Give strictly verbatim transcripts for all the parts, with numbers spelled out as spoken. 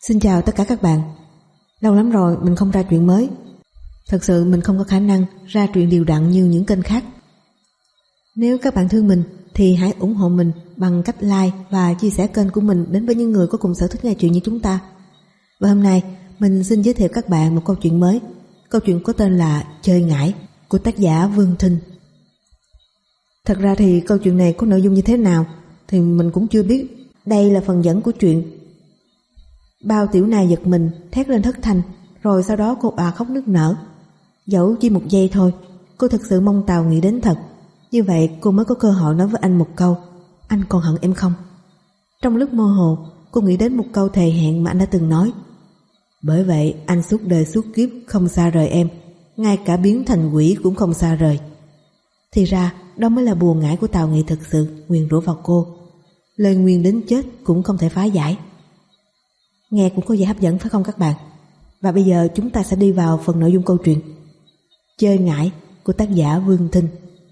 Xin chào tất cả các bạn. Lâu lắm rồi mình không ra truyện mới. Thật sự mình không có khả năng ra truyện đều đặn như những kênh khác. Nếu các bạn thương mình thì hãy ủng hộ mình bằng cách like và chia sẻ kênh của mình đến với những người có cùng sở thích nghe truyện như chúng ta. Và hôm nay mình xin giới thiệu các bạn một câu chuyện mới. Câu chuyện có tên là Chơi Ngải của tác giả Vương Thinh. Thật ra thì câu chuyện này có nội dung như thế nào thì mình cũng chưa biết. Đây là phần dẫn của chuyện. Bao Tiểu Na giật mình thét lên thất thanh, rồi sau đó cô òa khóc nức nở. Dẫu chỉ một giây thôi, cô thực sự mong Tào Nghị đến thật. Như vậy cô mới có cơ hội nói với anh một câu: anh còn hận em không? Trong lúc mơ hồ, cô nghĩ đến một câu thề hẹn mà anh đã từng nói: bởi vậy anh suốt đời suốt kiếp không xa rời em, ngay cả biến thành quỷ cũng không xa rời. Thì ra đó mới là bùa ngải của Tào Nghị thực sự nguyền rủa vào cô. Lời nguyền đến chết cũng không thể phá giải. Nghe cũng có vẻ hấp dẫn phải không các bạn? Và bây giờ chúng ta sẽ đi vào phần nội dung câu chuyện Chơi Ngải của tác giả Vương Thinh.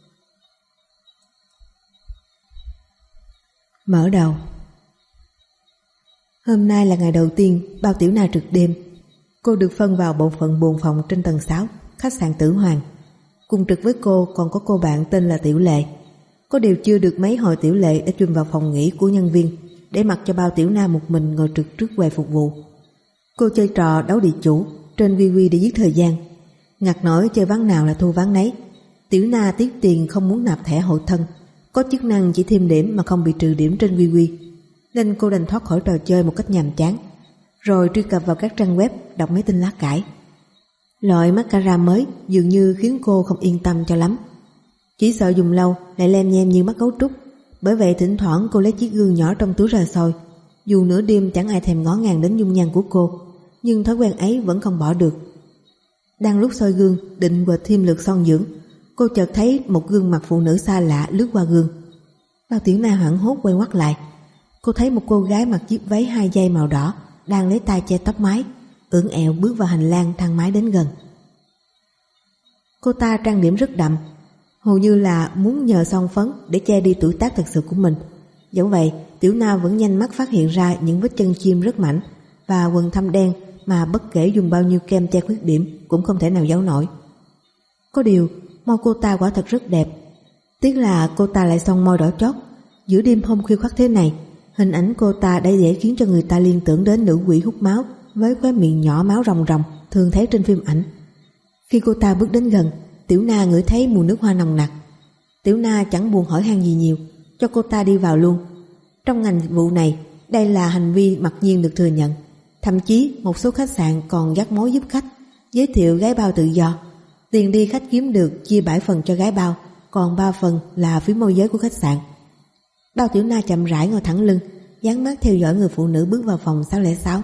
Mở đầu. Hôm nay là ngày đầu tiên Bao Tiểu Na trực đêm. Cô được phân vào bộ phận buồng phòng trên tầng sáu, khách sạn Tử Hoàng. Cùng trực với cô còn có cô bạn tên là Tiểu Lệ. Có điều chưa được mấy hồi Tiểu Lệ đã chui vào phòng nghỉ của nhân viên, để mặc cho Bao Tiểu Na một mình ngồi trực trước quầy phục vụ. Cô chơi trò đấu địa chủ trên vi quy để giết thời gian. Ngặt nổi chơi ván nào là thu ván nấy. Tiểu Na tiếc tiền không muốn nạp thẻ hộ thân, có chức năng chỉ thêm điểm mà không bị trừ điểm trên vi quy, nên cô đành thoát khỏi trò chơi một cách nhàm chán, rồi truy cập vào các trang web đọc mấy tin lá cải. Loại mascara mới dường như khiến cô không yên tâm cho lắm. Chỉ sợ dùng lâu lại lem nhem như mắt gấu trúc. Bởi vậy thỉnh thoảng cô lấy chiếc gương nhỏ trong túi ra soi. Dù nửa đêm chẳng ai thèm ngó ngàng đến dung nhan của cô, nhưng thói quen ấy vẫn không bỏ được. Đang lúc soi gương định quệt thêm lượt son dưỡng, cô chợt thấy một gương mặt phụ nữ xa lạ lướt qua gương. Bao Tiểu Na hoảng hốt quay ngoắt lại. Cô thấy một cô gái mặc chiếc váy hai dây màu đỏ đang lấy tay che tóc mái, ưỡn ẹo bước vào hành lang thang máy đến gần. Cô ta trang điểm rất đậm, hầu như là muốn nhờ son phấn để che đi tuổi tác thật sự của mình. Dẫu vậy, Tiểu Na vẫn nhanh mắt phát hiện ra những vết chân chim rất mảnh và quần thâm đen mà bất kể dùng bao nhiêu kem che khuyết điểm cũng không thể nào giấu nổi. Có điều, môi cô ta quả thật rất đẹp. Tiếc là cô ta lại son môi đỏ chót. Giữa đêm hôm khuya khoắt thế này, hình ảnh cô ta đã dễ khiến cho người ta liên tưởng đến nữ quỷ hút máu với khóe miệng nhỏ máu ròng ròng thường thấy trên phim ảnh. Khi cô ta bước đến gần, Tiểu Na ngửi thấy mùi nước hoa nồng nặc. Tiểu Na chẳng buồn hỏi han gì nhiều, cho cô ta đi vào luôn. Trong ngành dịch vụ này, đây là hành vi mặc nhiên được thừa nhận. Thậm chí một số khách sạn còn dắt mối giúp khách, giới thiệu gái bao tự do. Tiền đi khách kiếm được chia bảy phần cho gái bao, còn ba phần là phí môi giới của khách sạn. Bao Tiểu Na chậm rãi ngồi thẳng lưng, dán mắt theo dõi người phụ nữ bước vào phòng sáu không sáu.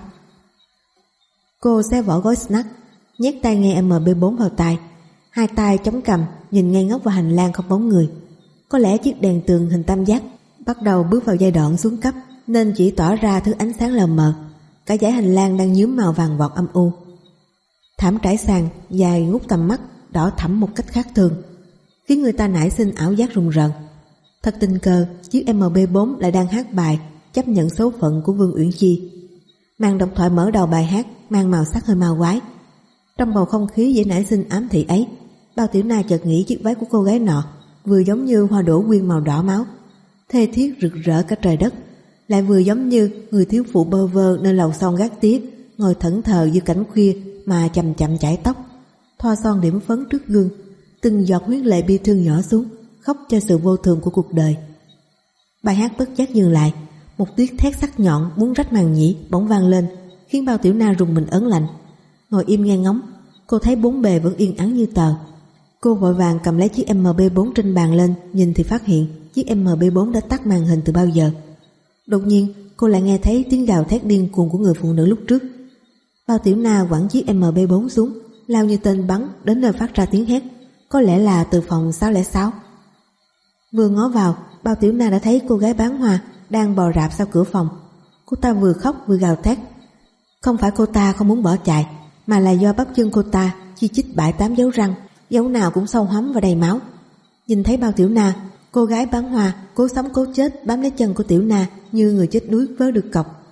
Cô xé vỏ gói snack, nhét tai nghe em pê bốn vào tai, hai tay chống cằm nhìn ngây ngốc vào hành lang không bóng người. Có lẽ chiếc đèn tường hình tam giác bắt đầu bước vào giai đoạn xuống cấp, nên chỉ tỏa ra thứ ánh sáng lờ mờ. Cả dãy hành lang đang nhuốm màu vàng vọt âm u. Thảm trải sàn dài ngút tầm mắt, đỏ thẫm một cách khác thường, khiến người ta nảy sinh ảo giác rùng rợn. Thật tình cờ, chiếc em pê bốn lại đang hát bài chấp nhận số phận của Vương Uyển Chi. Màn độc thoại mở đầu bài hát mang màu sắc hơi ma quái. Trong bầu không khí dễ nảy sinh ám thị ấy, Bao Tiểu Na chợt nghĩ chiếc váy của cô gái nọ vừa giống như hoa đỗ quyên màu đỏ máu, thê thiết rực rỡ cả trời đất, lại vừa giống như người thiếu phụ bơ vơ nơi lầu son gác tía, ngồi thẫn thờ giữa cảnh khuya mà chậm chậm chải tóc, thoa son điểm phấn trước gương, từng giọt huyết lệ bi thương nhỏ xuống, khóc cho sự vô thường của cuộc đời. Bài hát bất giác dừng lại, một tiếng thét sắc nhọn muốn rách màng nhĩ bỗng vang lên, khiến Bao Tiểu Na rùng mình ớn lạnh. Ngồi im nghe ngóng, cô thấy bốn bề vẫn yên ắng như tờ. Cô vội vàng cầm lấy chiếc em pê bốn trên bàn lên, nhìn thì phát hiện chiếc em pê bốn đã tắt màn hình từ bao giờ. Đột nhiên cô lại nghe thấy tiếng gào thét điên cuồng của người phụ nữ lúc trước. Bao Tiểu Na quẳng chiếc em pê bốn xuống, lao như tên bắn đến nơi phát ra tiếng hét, có lẽ là từ phòng sáu không sáu. Vừa ngó vào, Bao Tiểu Na đã thấy cô gái bán hoa đang bò rạp sau cửa phòng. Cô ta vừa khóc vừa gào thét. Không phải cô ta không muốn bỏ chạy, mà là do bắp chân cô ta chi chít bảy tám dấu răng, dấu nào cũng sâu hoắm và đầy máu. Nhìn thấy Bao Tiểu Na, cô gái bán hoa cố sống cố chết bám lấy chân của Tiểu Na như người chết đuối vớ được cọc.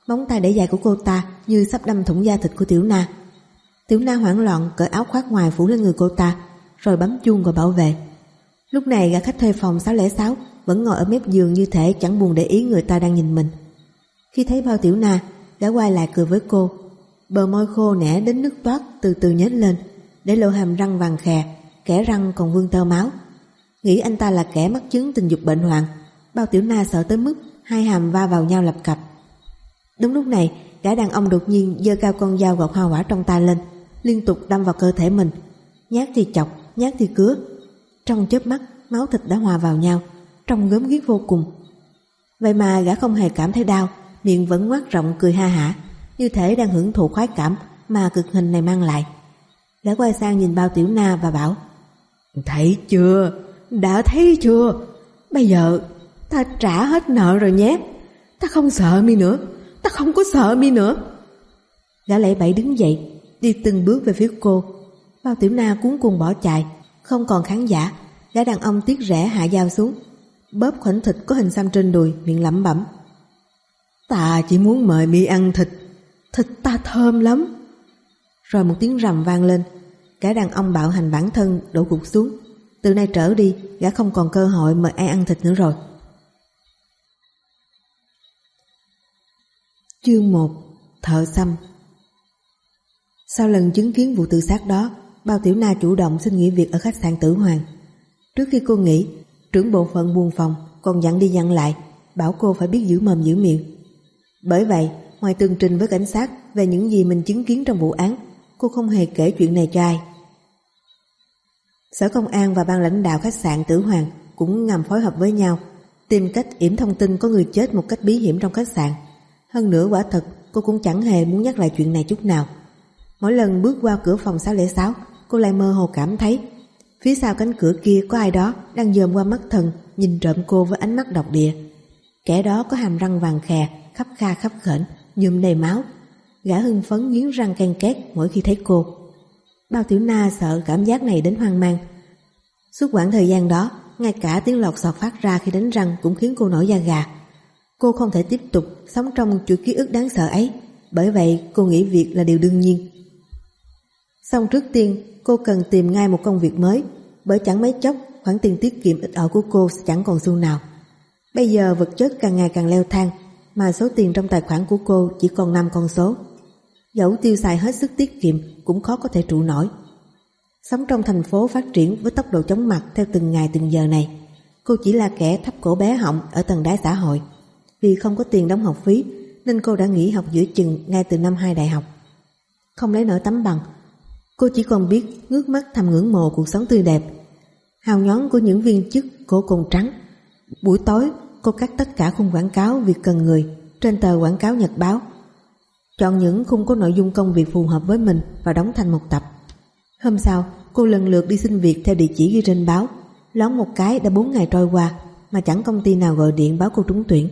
Móng tay để dài của cô ta như sắp đâm thủng da thịt của Tiểu Na. Tiểu Na hoảng loạn cởi áo khoác ngoài phủ lên người cô ta, rồi bấm chuông gọi bảo vệ. Lúc này gã khách thuê phòng sáu không sáu vẫn ngồi ở mép giường như thể chẳng buồn để ý người ta đang nhìn mình. Khi thấy Bao Tiểu Na, gã quay lại cười với cô. Bờ môi khô nẻ đến nước toát từ từ nhếch lên, để lộ hàm răng vàng khè, kẽ răng còn vương tơ máu. Nghĩ anh ta là kẻ mắc chứng tình dục bệnh hoạn, Bao Tiểu Na sợ tới mức hai hàm va vào nhau lập cập. Đúng lúc này, gã đàn ông đột nhiên giơ cao con dao gọt hoa quả trong tay lên, liên tục đâm vào cơ thể mình, nhát thì chọc, nhát thì cứa. Trong chớp mắt, máu thịt đã hòa vào nhau, trông gớm ghiếc vô cùng. Vậy mà gã không hề cảm thấy đau, miệng vẫn ngoác rộng cười ha hả, như thể đang hưởng thụ khoái cảm mà cực hình này mang lại. Gã quay sang nhìn Bao Tiểu Na và bảo: "Thấy chưa? Đã thấy chưa? Bây giờ ta trả hết nợ rồi nhé. Ta không sợ mi nữa, ta không có sợ mi nữa." Gã lẫy bẫy đứng dậy, đi từng bước về phía cô. Bao Tiểu Na cuống cuồng bỏ chạy, không còn khán giả. Gã đàn ông tiếc rẻ hạ dao xuống, bóp khoảnh thịt có hình xăm trên đùi, miệng lẩm bẩm: "Ta chỉ muốn mời mi ăn thịt, thịt ta thơm lắm." Rồi một tiếng rầm vang lên, gã đàn ông bạo hành bản thân đổ gục xuống. Từ nay trở đi, gã không còn cơ hội mời ai ăn thịt nữa rồi. Chương một. Thợ xăm. Sau lần chứng kiến vụ tự sát đó, Bao Tiểu Na chủ động xin nghỉ việc ở khách sạn Tử Hoàng. Trước khi cô nghỉ, trưởng bộ phận buôn phòng còn dặn đi dặn lại, bảo cô phải biết giữ mồm giữ miệng. Bởi vậy, ngoài tường trình với cảnh sát về những gì mình chứng kiến trong vụ án, cô không hề kể chuyện này cho ai. Sở Công an và ban lãnh đạo khách sạn Tử Hoàng cũng ngầm phối hợp với nhau, tìm cách yểm thông tin có người chết một cách bí hiểm trong khách sạn. Hơn nữa quả thật cô cũng chẳng hề muốn nhắc lại chuyện này chút nào. Mỗi lần bước qua cửa phòng sáu không sáu, cô lại mơ hồ cảm thấy phía sau cánh cửa kia có ai đó đang dòm qua mắt thần, nhìn trộm cô với ánh mắt độc địa. Kẻ đó có hàm răng vàng khè, khắp kha khắp khểnh, nhuộm đầy máu. Gã hưng phấn nghiến răng ken két mỗi khi thấy cô. Bao Tiểu Na sợ cảm giác này đến hoang mang. Suốt quãng thời gian đó, ngay cả tiếng lọt xọt phát ra khi đánh răng cũng khiến cô nổi da gà. Cô không thể tiếp tục sống trong chuỗi ký ức đáng sợ ấy, bởi vậy cô nghĩ việc là điều đương nhiên. Xong trước tiên, cô cần tìm ngay một công việc mới, bởi chẳng mấy chốc khoản tiền tiết kiệm ít ỏi của cô sẽ chẳng còn xu nào. Bây giờ vật chất càng ngày càng leo thang, mà số tiền trong tài khoản của cô chỉ còn năm con số. Dẫu tiêu xài hết sức tiết kiệm cũng khó có thể trụ nổi. Sống trong thành phố phát triển với tốc độ chóng mặt theo từng ngày từng giờ này, cô chỉ là kẻ thấp cổ bé họng ở tầng đáy xã hội. Vì không có tiền đóng học phí nên cô đã nghỉ học giữa chừng ngay từ năm hai đại học. Không lấy nổi tấm bằng, cô chỉ còn biết ngước mắt thầm ngưỡng mộ cuộc sống tươi đẹp, hào nhoáng của những viên chức cổ cồn trắng. Buổi tối cô cắt tất cả khung quảng cáo việc cần người trên tờ quảng cáo nhật báo, chọn những khung có nội dung công việc phù hợp với mình và đóng thành một tập. Hôm sau cô lần lượt đi xin việc theo địa chỉ ghi trên báo. Loáng một cái đã bốn ngày trôi qua mà chẳng công ty nào gọi điện báo cô trúng tuyển.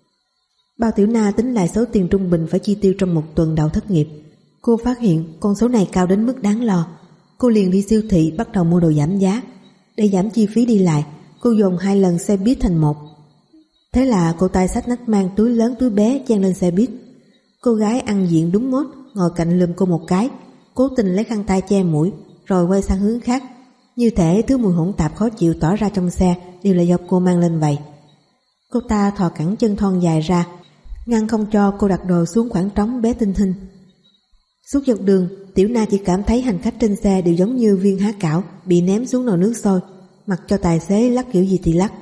Bao Tiểu Na tính lại số tiền trung bình phải chi tiêu trong một tuần đầu thất nghiệp. Cô phát hiện con số này cao đến mức đáng lo. Cô liền đi siêu thị bắt đầu mua đồ giảm giá. Để giảm chi phí đi lại, cô dồn hai lần xe buýt thành một. Thế là cô tay xách nách mang túi lớn túi bé chen lên xe buýt. Cô gái ăn diện đúng mốt ngồi cạnh lườm cô một cái, cố tình lấy khăn tay che mũi, rồi quay sang hướng khác, như thể thứ mùi hỗn tạp khó chịu tỏ ra trong xe đều là do cô mang lên vậy. Cô ta thò cẳng chân thon dài ra, ngăn không cho cô đặt đồ xuống khoảng trống bé tinh thinh. Suốt dọc đường, Tiểu Na chỉ cảm thấy hành khách trên xe đều giống như viên há cảo bị ném xuống nồi nước sôi, mặc cho tài xế lắc kiểu gì thì lắc.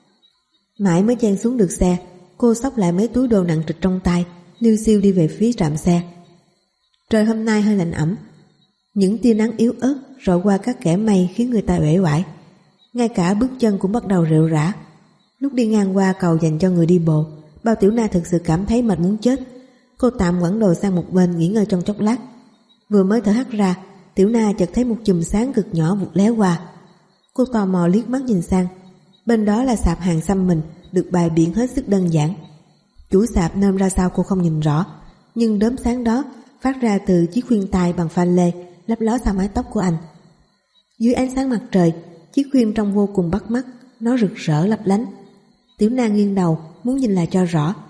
Mãi mới chen xuống được xe, cô xốc lại mấy túi đồ nặng trịch trong tay, liêu xiêu đi về phía trạm xe. Trời hôm nay hơi lạnh ẩm, những tia nắng yếu ớt rọi qua các kẽ mây khiến người ta uể oải. Ngay cả bước chân cũng bắt đầu rệu rã. Lúc đi ngang qua cầu dành cho người đi bộ, Bao Tiểu Na thực sự cảm thấy mệt muốn chết. Cô tạm quẳng đồ sang một bên nghỉ ngơi trong chốc lát. Vừa mới thở hắt ra, Tiểu Na chợt thấy một chùm sáng cực nhỏ vụt lé qua. Cô tò mò liếc mắt nhìn sang. Bên đó là sạp hàng xăm mình, được bày biện hết sức đơn giản. Chủ sạp nôm ra sao cô không nhìn rõ, nhưng đốm sáng đó phát ra từ chiếc khuyên tai bằng pha lê lấp ló sau mái tóc của anh. Dưới ánh sáng mặt trời, chiếc khuyên trông vô cùng bắt mắt, nó rực rỡ lấp lánh. Tiểu Na nghiêng đầu muốn nhìn lại cho rõ.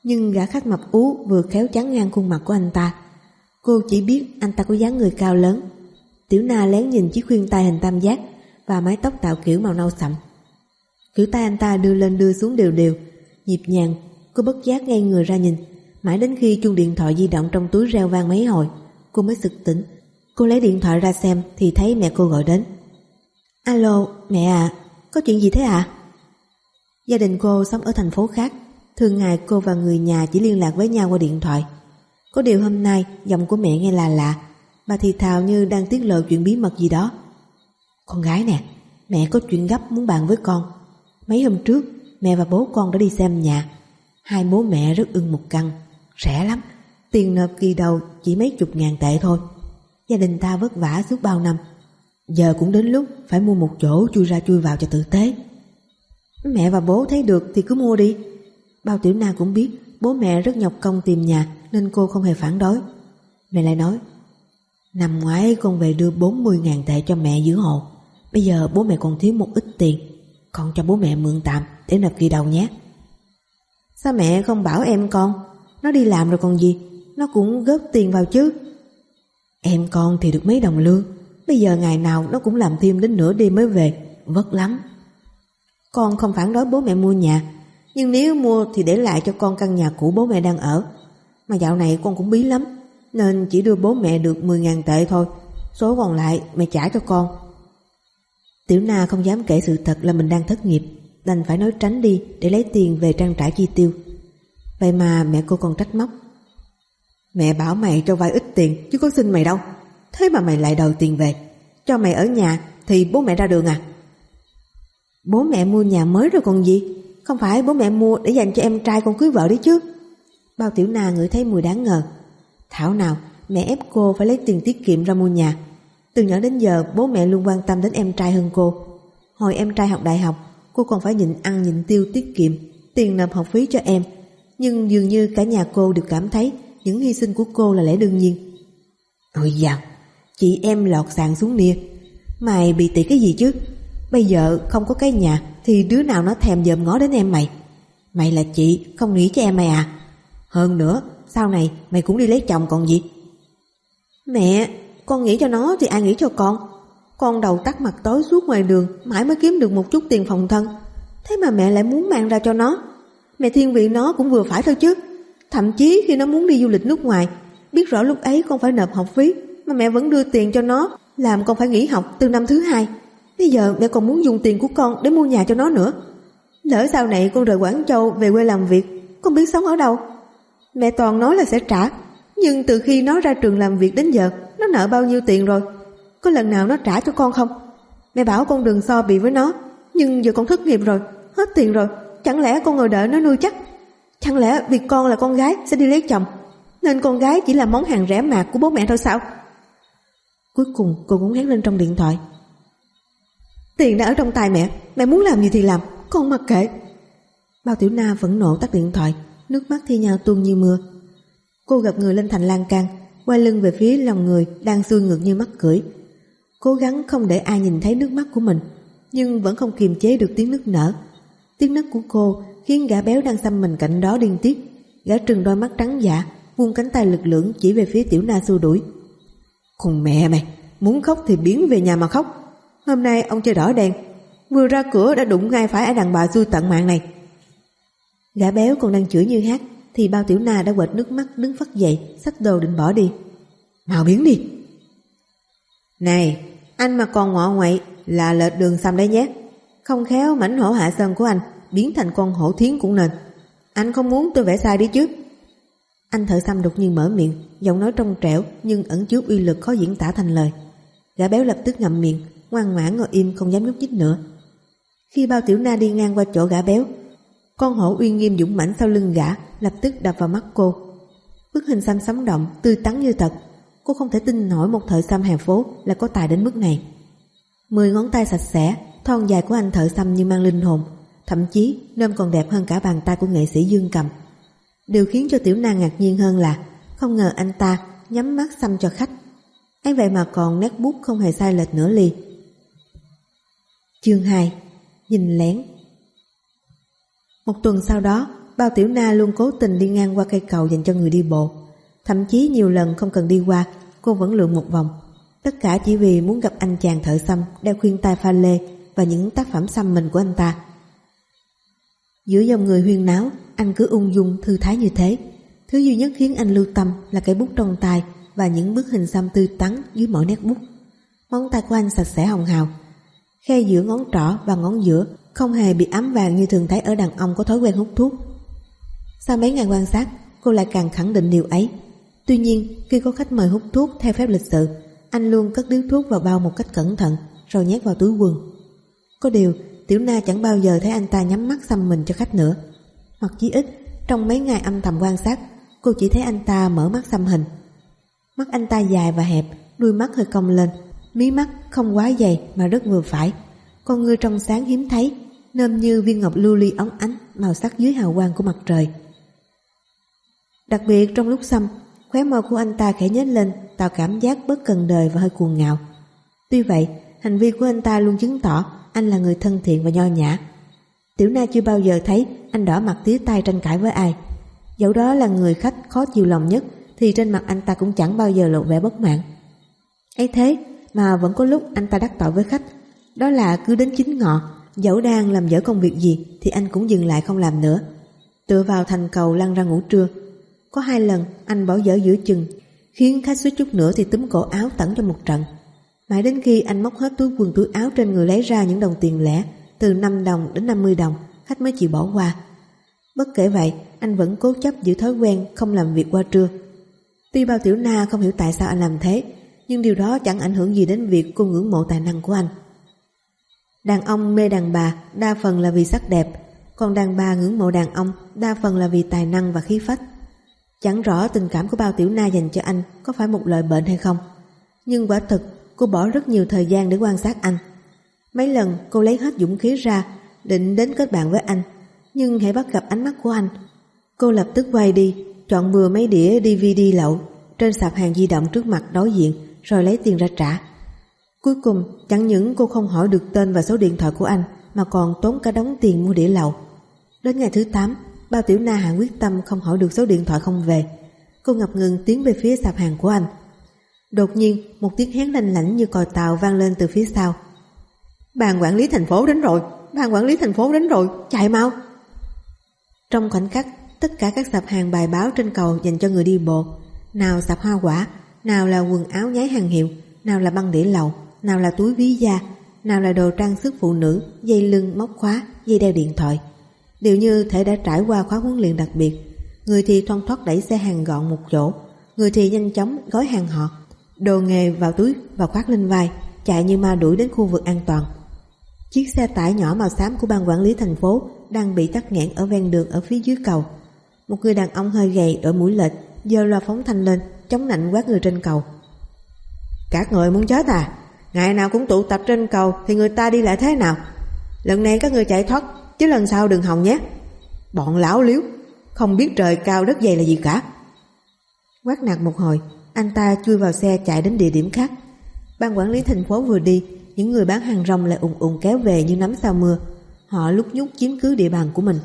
nhưng gã khách mập ú vừa khéo chắn ngang khuôn mặt của anh ta. Cô chỉ biết anh ta có dáng người cao lớn. Tiểu Na lén nhìn chiếc khuyên tai hình tam giác và mái tóc tạo kiểu màu nâu sậm. Kiểu tay anh ta đưa lên đưa xuống đều đều, nhịp nhàng. Cô bất giác ngay người ra nhìn, mãi đến khi chuông điện thoại di động trong túi reo vang mấy hồi, cô mới sực tỉnh. Cô lấy điện thoại ra xem thì thấy mẹ cô gọi đến. Alo, mẹ à, có chuyện gì thế ạ? À? Gia đình cô sống ở thành phố khác, thường ngày cô và người nhà chỉ liên lạc với nhau qua điện thoại. Có điều hôm nay giọng của mẹ nghe là lạ, bà thì thào như đang tiết lộ chuyện bí mật gì đó. Con gái nè, mẹ có chuyện gấp muốn bàn với con. Mấy hôm trước mẹ và bố con đã đi xem nhà. Hai bố mẹ rất ưng một căn, rẻ lắm, tiền nộp kỳ đầu chỉ mấy chục ngàn tệ thôi. Gia đình ta vất vả suốt bao năm, giờ cũng đến lúc phải mua một chỗ chui ra chui vào cho tử tế. Mẹ và bố thấy được thì cứ mua đi. Bao Tiểu Na cũng biết bố mẹ rất nhọc công tìm nhà nên cô không hề phản đối. Mẹ lại nói, năm ngoái con về đưa bốn mươi ngàn tệ cho mẹ giữ hộ. Bây giờ bố mẹ còn thiếu một ít tiền, con cho bố mẹ mượn tạm để nộp kỳ đầu nhé. Sao mẹ không bảo em con? Nó đi làm rồi còn gì, nó cũng góp tiền vào chứ. Em con thì được mấy đồng lương, bây giờ ngày nào nó cũng làm thêm đến nửa đêm mới về, vất lắm. Con không phản đối bố mẹ mua nhà, nhưng nếu mua thì để lại cho con căn nhà cũ bố mẹ đang ở. Mà dạo này con cũng bí lắm, nên chỉ đưa bố mẹ được mười ngàn tệ thôi, số còn lại mẹ trả cho con. Tiểu Na không dám kể sự thật là mình đang thất nghiệp, đành phải nói tránh đi để lấy tiền về trang trải chi tiêu. Vậy mà mẹ cô còn trách móc. Mẹ bảo mày cho vay ít tiền chứ có xin mày đâu, thế mà mày lại đòi tiền về. Cho mày ở nhà thì bố mẹ ra đường à? Bố mẹ mua nhà mới rồi còn gì, không phải bố mẹ mua để dành cho em trai con cưới vợ đấy chứ. Bao Tiểu Na ngửi thấy mùi đáng ngờ. Thảo nào mẹ ép cô phải lấy tiền tiết kiệm ra mua nhà. Từ nhỏ đến giờ bố mẹ luôn quan tâm đến em trai hơn cô. Hồi em trai học đại học, cô còn phải nhịn ăn nhịn tiêu tiết kiệm tiền nộp học phí cho em. Nhưng dường như cả nhà cô đều cảm thấy những hy sinh của cô là lẽ đương nhiên. Ôi dào, chị em lọt sàn xuống nia. Mày bị tị cái gì chứ? Bây giờ không có cái nhà thì đứa nào nó thèm dòm ngó đến em mày. Mày là chị, không nghĩ cho em mày à? Hơn nữa, sau này mày cũng đi lấy chồng còn gì. Mẹ, con nghĩ cho nó thì ai nghĩ cho con? Con đầu tắt mặt tối suốt ngoài đường, mãi mới kiếm được một chút tiền phòng thân. Thế mà mẹ lại muốn mang ra cho nó. Mẹ thiên vị nó cũng vừa phải thôi chứ. Thậm chí khi nó muốn đi du lịch nước ngoài, biết rõ lúc ấy con phải nộp học phí, mà mẹ vẫn đưa tiền cho nó, làm con phải nghỉ học từ năm thứ hai. Bây giờ mẹ còn muốn dùng tiền của con để mua nhà cho nó nữa. Lỡ sau này con rời Quảng Châu về quê làm việc, con biết sống ở đâu? Mẹ toàn nói là sẽ trả, nhưng từ khi nó ra trường làm việc đến giờ, nó nợ bao nhiêu tiền rồi? Có lần nào nó trả cho con không? Mẹ bảo con đừng so bì với nó, nhưng giờ con thất nghiệp rồi, hết tiền rồi, chẳng lẽ con ngồi đợi nó nuôi chắc? Chẳng lẽ vì con là con gái sẽ đi lấy chồng, nên con gái chỉ là món hàng rẻ mạt của bố mẹ thôi sao? Cuối cùng cô cũng hét lên trong điện thoại. Tiền đã ở trong tay mẹ, mẹ muốn làm gì thì làm, con mặc kệ. Bao Tiểu Na phẫn nộ tắt điện thoại, nước mắt thi nhau tuôn như mưa. Cô gập người lên thành lan can, quay lưng về phía lòng người đang xuôi ngược như mắc cưỡi. Cố gắng không để ai nhìn thấy nước mắt của mình, nhưng vẫn không kiềm chế được tiếng nức nở. Tiếng nấc của cô khiến gã béo đang xăm mình cạnh đó điên tiết. Gã trừng đôi mắt trắng dạ, vung cánh tay lực lưỡng chỉ về phía Tiểu Na xua đuổi. Con mẹ mày, muốn khóc thì biến về nhà mà khóc. Hôm nay ông chơi đỏ đèn, vừa ra cửa đã đụng ngay phải ai đàn bà xui tận mạng này. Gã béo còn đang chửi như hát thì Bao Tiểu Na đã quệt nước mắt đứng phắt dậy, xách đồ định bỏ đi. Mau biến đi. Này, anh mà còn ngọ nguậy là lệch đường xăm đấy nhé. Không khéo mảnh hổ Hạ Sơn của anh biến thành con hổ thiến cũng nên. Anh không muốn tôi vẽ sai đi chứ? Anh thợ xăm đột nhiên mở miệng, giọng nói trong trẻo nhưng ẩn chứa uy lực khó diễn tả thành lời. Gã béo lập tức ngậm miệng, ngoan ngoãn ngồi im không dám nhúc nhích nữa. Khi Bao Tiểu Na đi ngang qua chỗ gã béo, con hổ uy nghiêm dũng mãnh sau lưng gã lập tức đập vào mắt cô. Bức hình xăm sống động, tươi tắn như thật. Cô không thể tin nổi một thợ xăm hè phố là có tài đến mức này. Mười ngón tay sạch sẽ, thon dài của anh thợ xăm như mang linh hồn, thậm chí nôm còn đẹp hơn cả bàn tay của nghệ sĩ Dương Cầm. Điều khiến cho Tiểu Na ngạc nhiên hơn là không ngờ anh ta nhắm mắt xăm cho khách. Ấy vậy mà còn nét bút không hề sai lệch nửa ly. Chương hai. Nhìn lén. Một tuần sau đó, Bao Tiểu Na luôn cố tình đi ngang qua cây cầu dành cho người đi bộ. Thậm chí nhiều lần không cần đi qua, cô vẫn lượn một vòng. Tất cả chỉ vì muốn gặp anh chàng thợ xăm đeo khuyên tai pha lê và những tác phẩm xăm mình của anh ta. Giữa dòng người huyên náo, anh cứ ung dung thư thái như thế. Thứ duy nhất khiến anh lưu tâm là cây bút trong tay và những bức hình xăm tươi tắn dưới mỗi nét bút. Ngón tay của anh sạch sẽ hồng hào. Khe giữa ngón trỏ và ngón giữa không hề bị ám vàng như thường thấy ở đàn ông có thói quen hút thuốc. Sau mấy ngày quan sát, cô lại càng khẳng định điều ấy. Tuy nhiên, khi có khách mời hút thuốc theo phép lịch sự, anh luôn cất điếu thuốc vào bao một cách cẩn thận rồi nhét vào túi quần. Có điều, Tiểu Na chẳng bao giờ thấy anh ta nhắm mắt xăm mình cho khách nữa. Hoặc chí ít, trong mấy ngày âm thầm quan sát, cô chỉ thấy anh ta mở mắt xăm hình. Mắt anh ta dài và hẹp, đuôi mắt hơi cong lên, mí mắt không quá dày mà rất vừa phải. Con ngươi trong sáng hiếm thấy, nôm như viên ngọc lưu ly óng ánh, màu sắc dưới hào quang của mặt trời. Đặc biệt trong lúc xăm, khóe môi của anh ta khẽ nhếch lên, tạo cảm giác bất cần đời và hơi cuồng ngạo. Tuy vậy, hành vi của anh ta luôn chứng tỏ anh là người thân thiện và nho nhã. Tiểu Na chưa bao giờ thấy anh đỏ mặt tía tai tranh cãi với ai. Dẫu đó là người khách khó chiều lòng nhất, thì trên mặt anh ta cũng chẳng bao giờ lộ vẻ bất mãn. Ấy thế mà vẫn có lúc anh ta đắc tội với khách. Đó là cứ đến chín ngọ, dẫu đang làm dở công việc gì thì anh cũng dừng lại không làm nữa, tựa vào thành cầu lăn ra ngủ trưa. Có hai lần anh bỏ dở giữa chừng, khiến khách suýt chút nữa thì túm cổ áo tẩn cho một trận. Mãi đến khi anh móc hết túi quần túi áo trên người lấy ra những đồng tiền lẻ từ năm đồng đến năm mươi đồng, khách mới chịu bỏ qua. Bất kể vậy, anh vẫn cố chấp giữ thói quen không làm việc qua trưa. Tuy Bao Tiểu Na không hiểu tại sao anh làm thế, nhưng điều đó chẳng ảnh hưởng gì đến việc cô ngưỡng mộ tài năng của anh. Đàn ông mê đàn bà đa phần là vì sắc đẹp, còn đàn bà ngưỡng mộ đàn ông đa phần là vì tài năng và khí phách. Chẳng rõ tình cảm của Bao Tiểu Na dành cho anh có phải một loại bệnh hay không, nhưng quả thực cô bỏ rất nhiều thời gian để quan sát anh. Mấy lần cô lấy hết dũng khí ra định đến kết bạn với anh, nhưng hễ bắt gặp ánh mắt của anh, cô lập tức quay đi, chọn bừa mấy đĩa đê vê đê lậu trên sạp hàng di động trước mặt đối diện rồi lấy tiền ra trả. Cuối cùng chẳng những cô không hỏi được tên và số điện thoại của anh mà còn tốn cả đống tiền mua đĩa lậu. Đến ngày thứ tám, Bao Tiểu Na hạ quyết tâm không hỏi được số điện thoại không về. Cô ngập ngừng tiến về phía sạp hàng của anh. Đột nhiên một tiếng hét lanh lảnh như còi tàu vang lên từ phía sau. Ban quản lý thành phố đến rồi, ban quản lý thành phố đến rồi, chạy mau. Trong khoảnh khắc, tất cả các sạp hàng bài báo trên cầu dành cho người đi bộ, nào sạp hoa quả, nào là quần áo nhái hàng hiệu, nào là băng đĩa lậu, nào là túi ví da, nào là đồ trang sức phụ nữ, dây lưng, móc khóa, dây đeo điện thoại, đều như thể đã trải qua khóa huấn luyện đặc biệt. Người thì thoăn thoắt đẩy xe hàng gọn một chỗ, người thì nhanh chóng gói hàng họ, đồ nghề vào túi và khoác lên vai, chạy như ma đuổi đến khu vực an toàn. Chiếc xe tải nhỏ màu xám của ban quản lý thành phố đang bị tắc nghẽn ở ven đường ở phía dưới cầu. Một người đàn ông hơi gầy đội mũi lệch giơ loa phóng thanh lên, chống nạnh quát người trên cầu. Các người muốn chết à? Ngày nào cũng tụ tập trên cầu thì người ta đi lại thế nào? Lần này các người chạy thoát, chứ lần sau đừng hòng nhé. Bọn lão liếu, không biết trời cao đất dày là gì cả. Quát nạt một hồi, anh ta chui vào xe chạy đến địa điểm khác. Ban quản lý thành phố vừa đi, những người bán hàng rong lại ùn ùn kéo về như nắm sau mưa. Họ lúc nhúc chiếm cứ địa bàn của mình.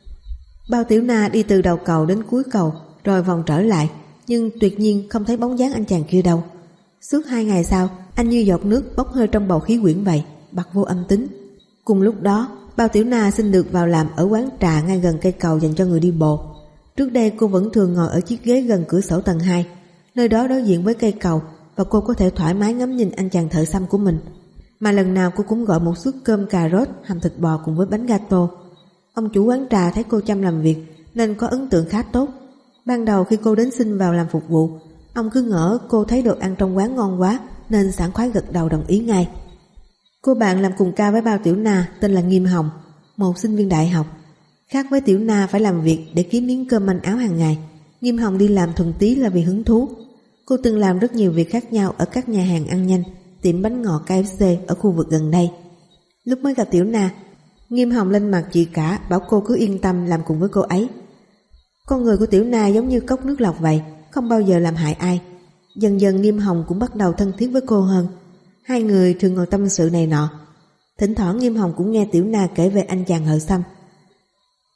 Bao Tiểu Na đi từ đầu cầu đến cuối cầu rồi vòng trở lại, nhưng tuyệt nhiên không thấy bóng dáng anh chàng kia đâu. Suốt hai ngày sau, anh như giọt nước bốc hơi trong bầu khí quyển vậy, bặt vô âm tính. Cùng lúc đó, Bao Tiểu Na xin được vào làm ở quán trà ngay gần cây cầu dành cho người đi bộ. Trước đây cô vẫn thường ngồi ở chiếc ghế gần cửa sổ tầng hai, nơi đó đối diện với cây cầu, và cô có thể thoải mái ngắm nhìn anh chàng thợ xăm của mình. Mà lần nào cô cũng gọi một suất cơm cà rốt, hầm thịt bò cùng với bánh gato. Ông chủ quán trà thấy cô chăm làm việc nên có ấn tượng khá tốt. Ban đầu khi cô đến xin vào làm phục vụ, ông cứ ngỡ cô thấy đồ ăn trong quán ngon quá nên sảng khoái gật đầu đồng ý ngay. Cô bạn làm cùng ca với Bao Tiểu Na tên là Nghiêm Hồng, một sinh viên đại học. Khác với Tiểu Na phải làm việc để kiếm miếng cơm manh áo hàng ngày, Nghiêm Hồng đi làm thuần túy là vì hứng thú. Cô từng làm rất nhiều việc khác nhau ở các nhà hàng ăn nhanh, tiệm bánh ngọt ca ép xê ở khu vực gần đây. Lúc mới gặp Tiểu Na, Nghiêm Hồng lên mặt chị cả bảo cô cứ yên tâm làm cùng với cô ấy. Con người của Tiểu Na giống như cốc nước lọc vậy, không bao giờ làm hại ai. Dần dần Nghiêm Hồng cũng bắt đầu thân thiết với cô hơn. Hai người thường ngồi tâm sự này nọ. Thỉnh thoảng Nghiêm Hồng cũng nghe Tiểu Na kể về anh chàng thợ xăm.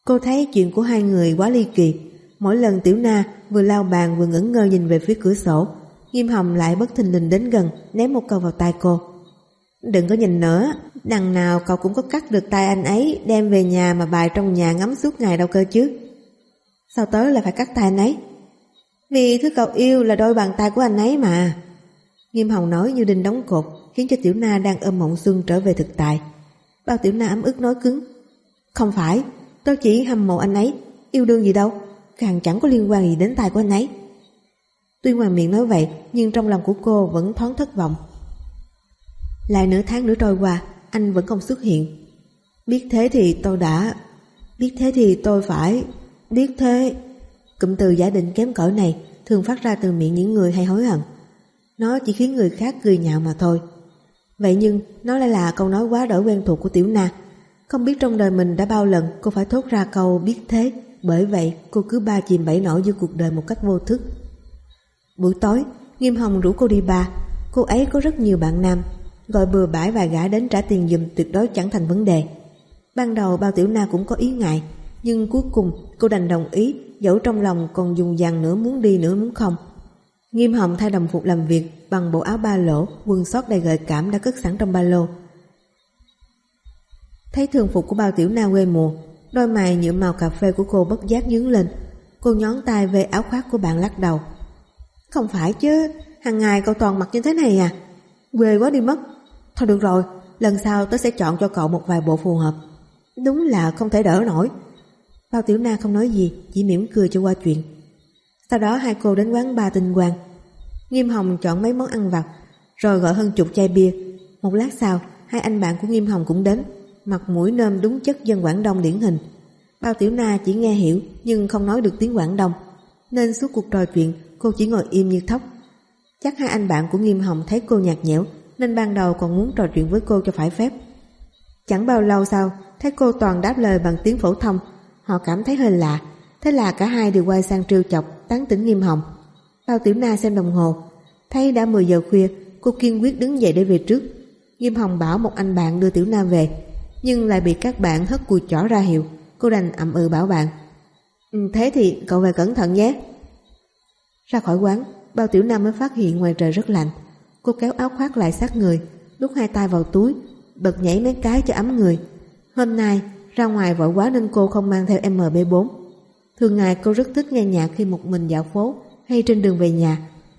Cô thấy chuyện của hai người quá ly kỳ. Mỗi lần Tiểu Na vừa lau bàn vừa ngẩn ngơ nhìn về phía cửa sổ, Nghiêm Hồng lại bất thình lình đến gần, ném một câu vào tai cô. Đừng có nhìn nữa, đằng nào cậu cũng có cắt được tay anh ấy, đem về nhà mà bài trong nhà ngắm suốt ngày đâu cơ chứ. Sao tớ lại phải cắt tay anh ấy? Vì thứ cậu yêu là đôi bàn tay của anh ấy mà. Nghiêm Hồng nói như đinh đóng cột, khiến cho Tiểu Na đang ôm mộng xuân trở về thực tại. Bao Tiểu Na ấm ức nói cứng. Không phải, tớ chỉ hâm mộ anh ấy, yêu đương gì đâu, càng chẳng có liên quan gì đến tay của anh ấy. Tuy ngoài miệng nói vậy, nhưng trong lòng của cô vẫn thoáng thất vọng. Lại nửa tháng nữa trôi qua, anh vẫn không xuất hiện. Biết thế thì tôi đã... Biết thế thì tôi phải... Biết thế... Cụm từ giả định kém cỏi này thường phát ra từ miệng những người hay hối hận. Nó chỉ khiến người khác cười nhạo mà thôi. Vậy nhưng nó lại là câu nói quá đổi quen thuộc của Tiểu Na. Không biết trong đời mình đã bao lần cô phải thốt ra câu biết thế. Bởi vậy cô cứ ba chìm bảy nổi giữa cuộc đời một cách vô thức. Buổi tối, Nghiêm Hồng rủ cô đi bar. Cô ấy có rất nhiều bạn nam, gọi bừa bãi vài gã đến trả tiền giùm tuyệt đối chẳng thành vấn đề. Ban đầu Bao Tiểu Na cũng có ý ngại, nhưng cuối cùng cô đành đồng ý, dẫu trong lòng còn dùng dằng nửa muốn đi nửa muốn không. Nghiêm Hồng thay đồng phục làm việc bằng bộ áo ba lỗ, quần sót đầy gợi cảm đã cất sẵn trong ba lô. Thấy thường phục của Bao Tiểu Na quê mùa, đôi mày nhuộm màu cà phê của cô bất giác nhướng lên. Cô nhón tay về áo khoác của bạn lắc đầu. Không phải chứ, hàng ngày cậu toàn mặc như thế này à? Quê quá đi mất. Thôi được rồi, lần sau tớ sẽ chọn cho cậu một vài bộ phù hợp. Đúng là không thể đỡ nổi. Bao Tiểu Na không nói gì, chỉ mỉm cười cho qua chuyện. Sau đó hai cô đến quán bar Tinh Quang. Nghiêm Hồng chọn mấy món ăn vặt, rồi gọi hơn chục chai bia. Một lát sau, hai anh bạn của Nghiêm Hồng cũng đến, mặt mũi nơm đúng chất dân Quảng Đông điển hình. Bao Tiểu Na chỉ nghe hiểu nhưng không nói được tiếng Quảng Đông, nên suốt cuộc trò chuyện cô chỉ ngồi im như thóc. Chắc hai anh bạn của Nghiêm Hồng thấy cô nhạt nhẽo nên ban đầu còn muốn trò chuyện với cô cho phải phép. Chẳng bao lâu sau, thấy cô toàn đáp lời bằng tiếng phổ thông, họ cảm thấy hơi lạ. Thế là cả hai đều quay sang trêu chọc, tán tỉnh Nghiêm Hồng. Bao Tiểu Na xem đồng hồ, thấy đã mười giờ khuya, cô kiên quyết đứng dậy để về trước. Nghiêm Hồng bảo một anh bạn đưa Tiểu Na về, nhưng lại bị các bạn hất cùi chỏ ra hiệu. Cô đành ậm ừ bảo bạn. Ừ, thế thì cậu về cẩn thận nhé. Ra khỏi quán, Bao Tiểu Na mới phát hiện ngoài trời rất lạnh. Cô kéo áo khoác lại sát người, đút hai tay vào túi, bật nhảy mấy cái cho ấm người. Hôm nay ra ngoài vội quá nên cô không mang theo em pê bốn. Thường ngày cô rất thích nghe nhạc khi một mình dạo phố hay trên đường về nhà.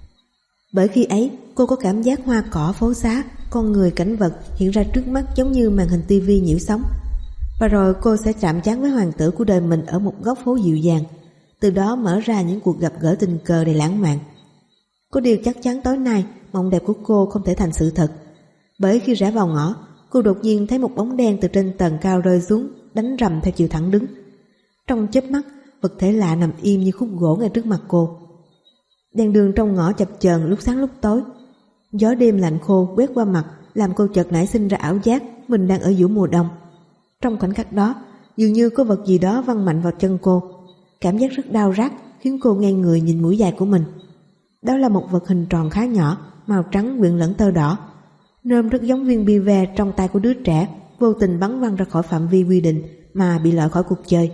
Bởi khi ấy cô có cảm giác hoa cỏ phố xá, con người cảnh vật hiện ra trước mắt giống như màn hình tivi nhiễu sóng. Và rồi cô sẽ chạm trán với hoàng tử của đời mình ở một góc phố dịu dàng, từ đó mở ra những cuộc gặp gỡ tình cờ đầy lãng mạn. Có điều chắc chắn tối nay mộng đẹp của cô không thể thành sự thật, bởi khi rẽ vào ngõ, cô đột nhiên thấy một bóng đen từ trên tầng cao rơi xuống, đánh rầm theo chiều thẳng đứng. Trong chớp mắt, vật thể lạ nằm im như khúc gỗ ngay trước mặt cô. Đèn đường trong ngõ chập chờn lúc sáng lúc tối. Gió đêm lạnh khô quét qua mặt, làm cô chợt nảy sinh ra ảo giác mình đang ở giữa mùa đông. Trong khoảnh khắc đó, dường như có vật gì đó văng mạnh vào chân cô. Cảm giác rất đau rát khiến cô ngay người nhìn mũi dài của mình. Đó là một vật hình tròn khá nhỏ, màu trắng quyện lẫn tơ đỏ. Nôm rất giống viên bi ve trong tay của đứa trẻ, vô tình bắn văng ra khỏi phạm vi quy định mà bị loại khỏi cuộc chơi.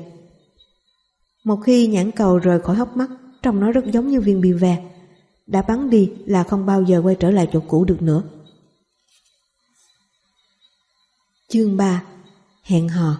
Một khi nhãn cầu rời khỏi hốc mắt, trông nó rất giống như viên bi ve. Đã bắn đi là không bao giờ quay trở lại chỗ cũ được nữa. Chương ba. Hẹn hò.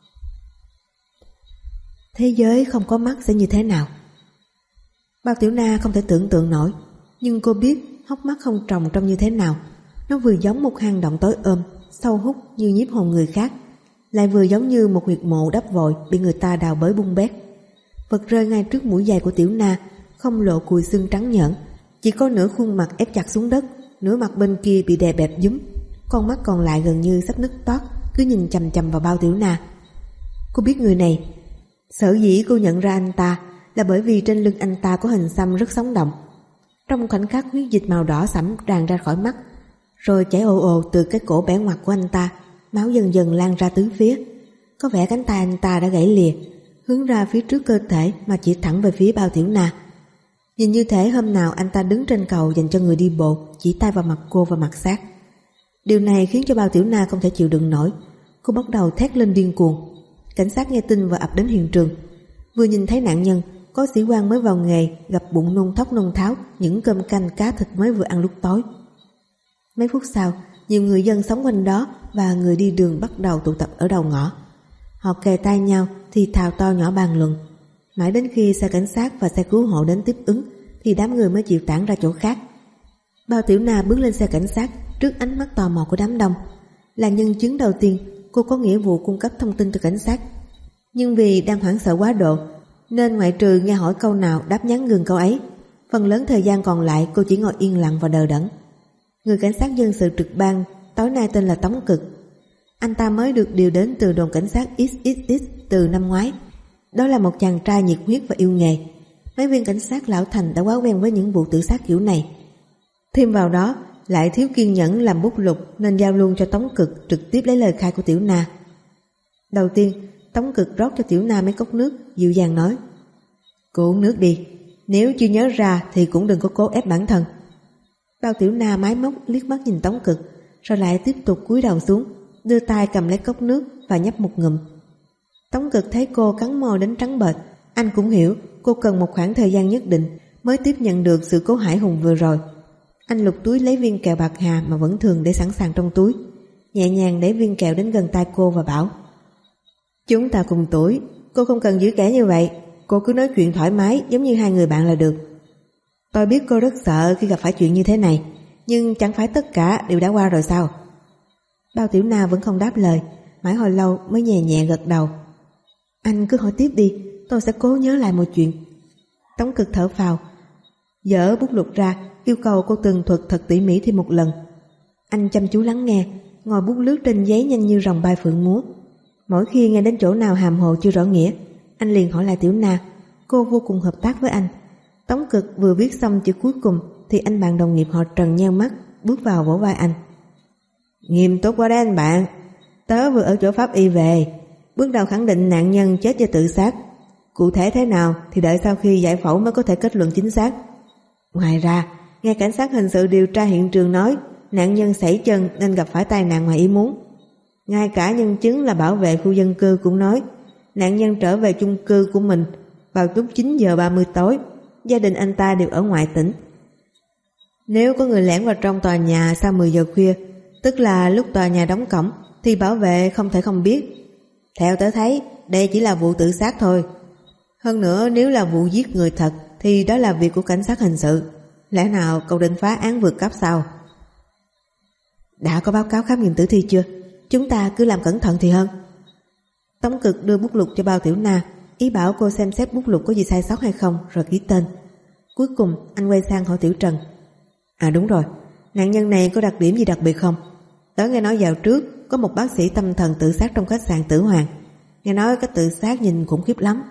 Thế giới không có mắt sẽ như thế nào? Bao Tiểu Na không thể tưởng tượng nổi, nhưng cô biết hốc mắt không trồng trông như thế nào. Nó vừa giống một hang động tối ôm, sâu hút như nhiếp hồn người khác, lại vừa giống như một huyệt mộ đắp vội bị người ta đào bới bung bét. Vật rơi ngay trước mũi giày của Tiểu Na, không lộ cùi xương trắng nhợn, chỉ có nửa khuôn mặt ép chặt xuống đất, nửa mặt bên kia bị đè bẹp dúm, con mắt còn lại gần như sắp nứt toác, cứ nhìn chằm chằm vào Bao Tiểu Na. Cô biết người này. Sở dĩ cô nhận ra anh ta là bởi vì trên lưng anh ta có hình xăm rất sống động. Trong khoảnh khắc huyết dịch màu đỏ sẫm tràn ra khỏi mắt, rồi chảy ồ ồ từ cái cổ bẻ ngoặt của anh ta, máu dần dần lan ra tứ phía. Có vẻ cánh tay anh ta đã gãy lìa, hướng ra phía trước cơ thể mà chỉ thẳng về phía Bao Tiểu Na. Nhìn như thể hôm nào anh ta đứng trên cầu dành cho người đi bộ, chỉ tay vào mặt cô và mặt sát. Điều này khiến cho Bao Tiểu Na không thể chịu đựng nổi. Cô bắt đầu thét lên điên cuồng. Cảnh sát nghe tin và ập đến hiện trường. Vừa nhìn thấy nạn nhân, có sĩ quan mới vào nghề gặp bụng nôn thóc nôn tháo những cơm canh cá thịt mới vừa ăn lúc tối. Mấy phút sau, nhiều người dân sống quanh đó và người đi đường bắt đầu tụ tập ở đầu ngõ. Họ kề tai nhau thì thào to nhỏ bàn luận. Mãi đến khi xe cảnh sát và xe cứu hộ đến tiếp ứng thì đám người mới chịu tản ra chỗ khác. Bao Tiểu Na bước lên xe cảnh sát trước ánh mắt tò mò của đám đông. Là nhân chứng đầu tiên, cô có nghĩa vụ cung cấp thông tin cho cảnh sát. Nhưng vì đang hoảng sợ quá độ nên ngoại trừ nghe hỏi câu nào đáp nhắn ngừng câu ấy. Phần lớn thời gian còn lại cô chỉ ngồi yên lặng và đờ đẫn. Người cảnh sát dân sự trực ban tối nay tên là Tống Cực. Anh ta mới được điều đến từ đồn cảnh sát ích ích ích từ năm ngoái. Đó là một chàng trai nhiệt huyết và yêu nghề. Mấy viên cảnh sát lão thành đã quá quen với những vụ tự sát kiểu này. Thêm vào đó lại thiếu kiên nhẫn làm bút lục nên giao luôn cho Tống Cực trực tiếp lấy lời khai của Tiểu Na. Đầu tiên Tống Cực rót cho Tiểu Na mấy cốc nước, dịu dàng nói: "Cô uống nước đi, nếu chưa nhớ ra thì cũng đừng có cố ép bản thân." Bao Tiểu Na máy móc liếc mắt nhìn Tống Cực, rồi lại tiếp tục cúi đầu xuống, đưa tay cầm lấy cốc nước và nhấp một ngụm. Tống Cực thấy cô cắn môi đến trắng bệch, anh cũng hiểu cô cần một khoảng thời gian nhất định mới tiếp nhận được sự cố hãi hùng vừa rồi. Anh lục túi lấy viên kẹo bạc hà mà vẫn thường để sẵn sàng trong túi, nhẹ nhàng để viên kẹo đến gần tai cô và bảo: "Chúng ta cùng tuổi, cô không cần giữ kẻ như vậy, cô cứ nói chuyện thoải mái giống như hai người bạn là được. Tôi biết cô rất sợ khi gặp phải chuyện như thế này, nhưng chẳng phải tất cả đều đã qua rồi sao?" Bao Tiểu Na vẫn không đáp lời, mãi hồi lâu mới nhẹ nhẹ gật đầu. "Anh cứ hỏi tiếp đi, tôi sẽ cố nhớ lại một chuyện." Tống Cực thở phào, dở bút lục ra, yêu cầu cô tường thuật thật tỉ mỉ thêm một lần. Anh chăm chú lắng nghe, ngòi bút lướt trên giấy nhanh như rồng bay phượng múa. Mỗi khi nghe đến chỗ nào hàm hồ chưa rõ nghĩa, anh liền hỏi lại Tiểu Na. Cô vô cùng hợp tác với anh. Tống Cực vừa viết xong chữ cuối cùng thì anh bạn đồng nghiệp họ Trần nheo mắt bước vào vỗ vai anh. "Nghiêm túc quá đấy anh bạn. Tớ vừa ở chỗ pháp y về, bước đầu khẳng định nạn nhân chết do tự sát. Cụ thể thế nào thì đợi sau khi giải phẫu mới có thể kết luận chính xác. Ngoài ra, nghe cảnh sát hình sự điều tra hiện trường nói nạn nhân sẩy chân nên gặp phải tai nạn ngoài ý muốn. Ngay cả nhân chứng là bảo vệ khu dân cư cũng nói nạn nhân trở về chung cư của mình vào lúc chín giờ ba mươi tối. Gia đình anh ta đều ở ngoại tỉnh. Nếu có người lẻn vào trong tòa nhà sau mười giờ khuya, tức là lúc tòa nhà đóng cổng, thì bảo vệ không thể không biết. Theo tớ thấy, đây chỉ là vụ tự sát thôi. Hơn nữa, nếu là vụ giết người thật thì đó là việc của cảnh sát hình sự. Lẽ nào cậu định phá án vượt cấp sao?" "Đã có báo cáo khám nghiệm tử thi chưa? Chúng ta cứ làm cẩn thận thì hơn." Tống Cực đưa bút lục cho Bao Tiểu Na, ý bảo cô xem xét bút lục có gì sai sót hay không rồi ký tên. Cuối cùng anh quay sang hỏi Tiểu Trần: "À đúng rồi, nạn nhân này có đặc điểm gì đặc biệt không? Tớ nghe nói vào trước có một bác sĩ tâm thần tự sát trong khách sạn Tử Hoàng. Nghe nói cái tự sát nhìn khủng khiếp lắm."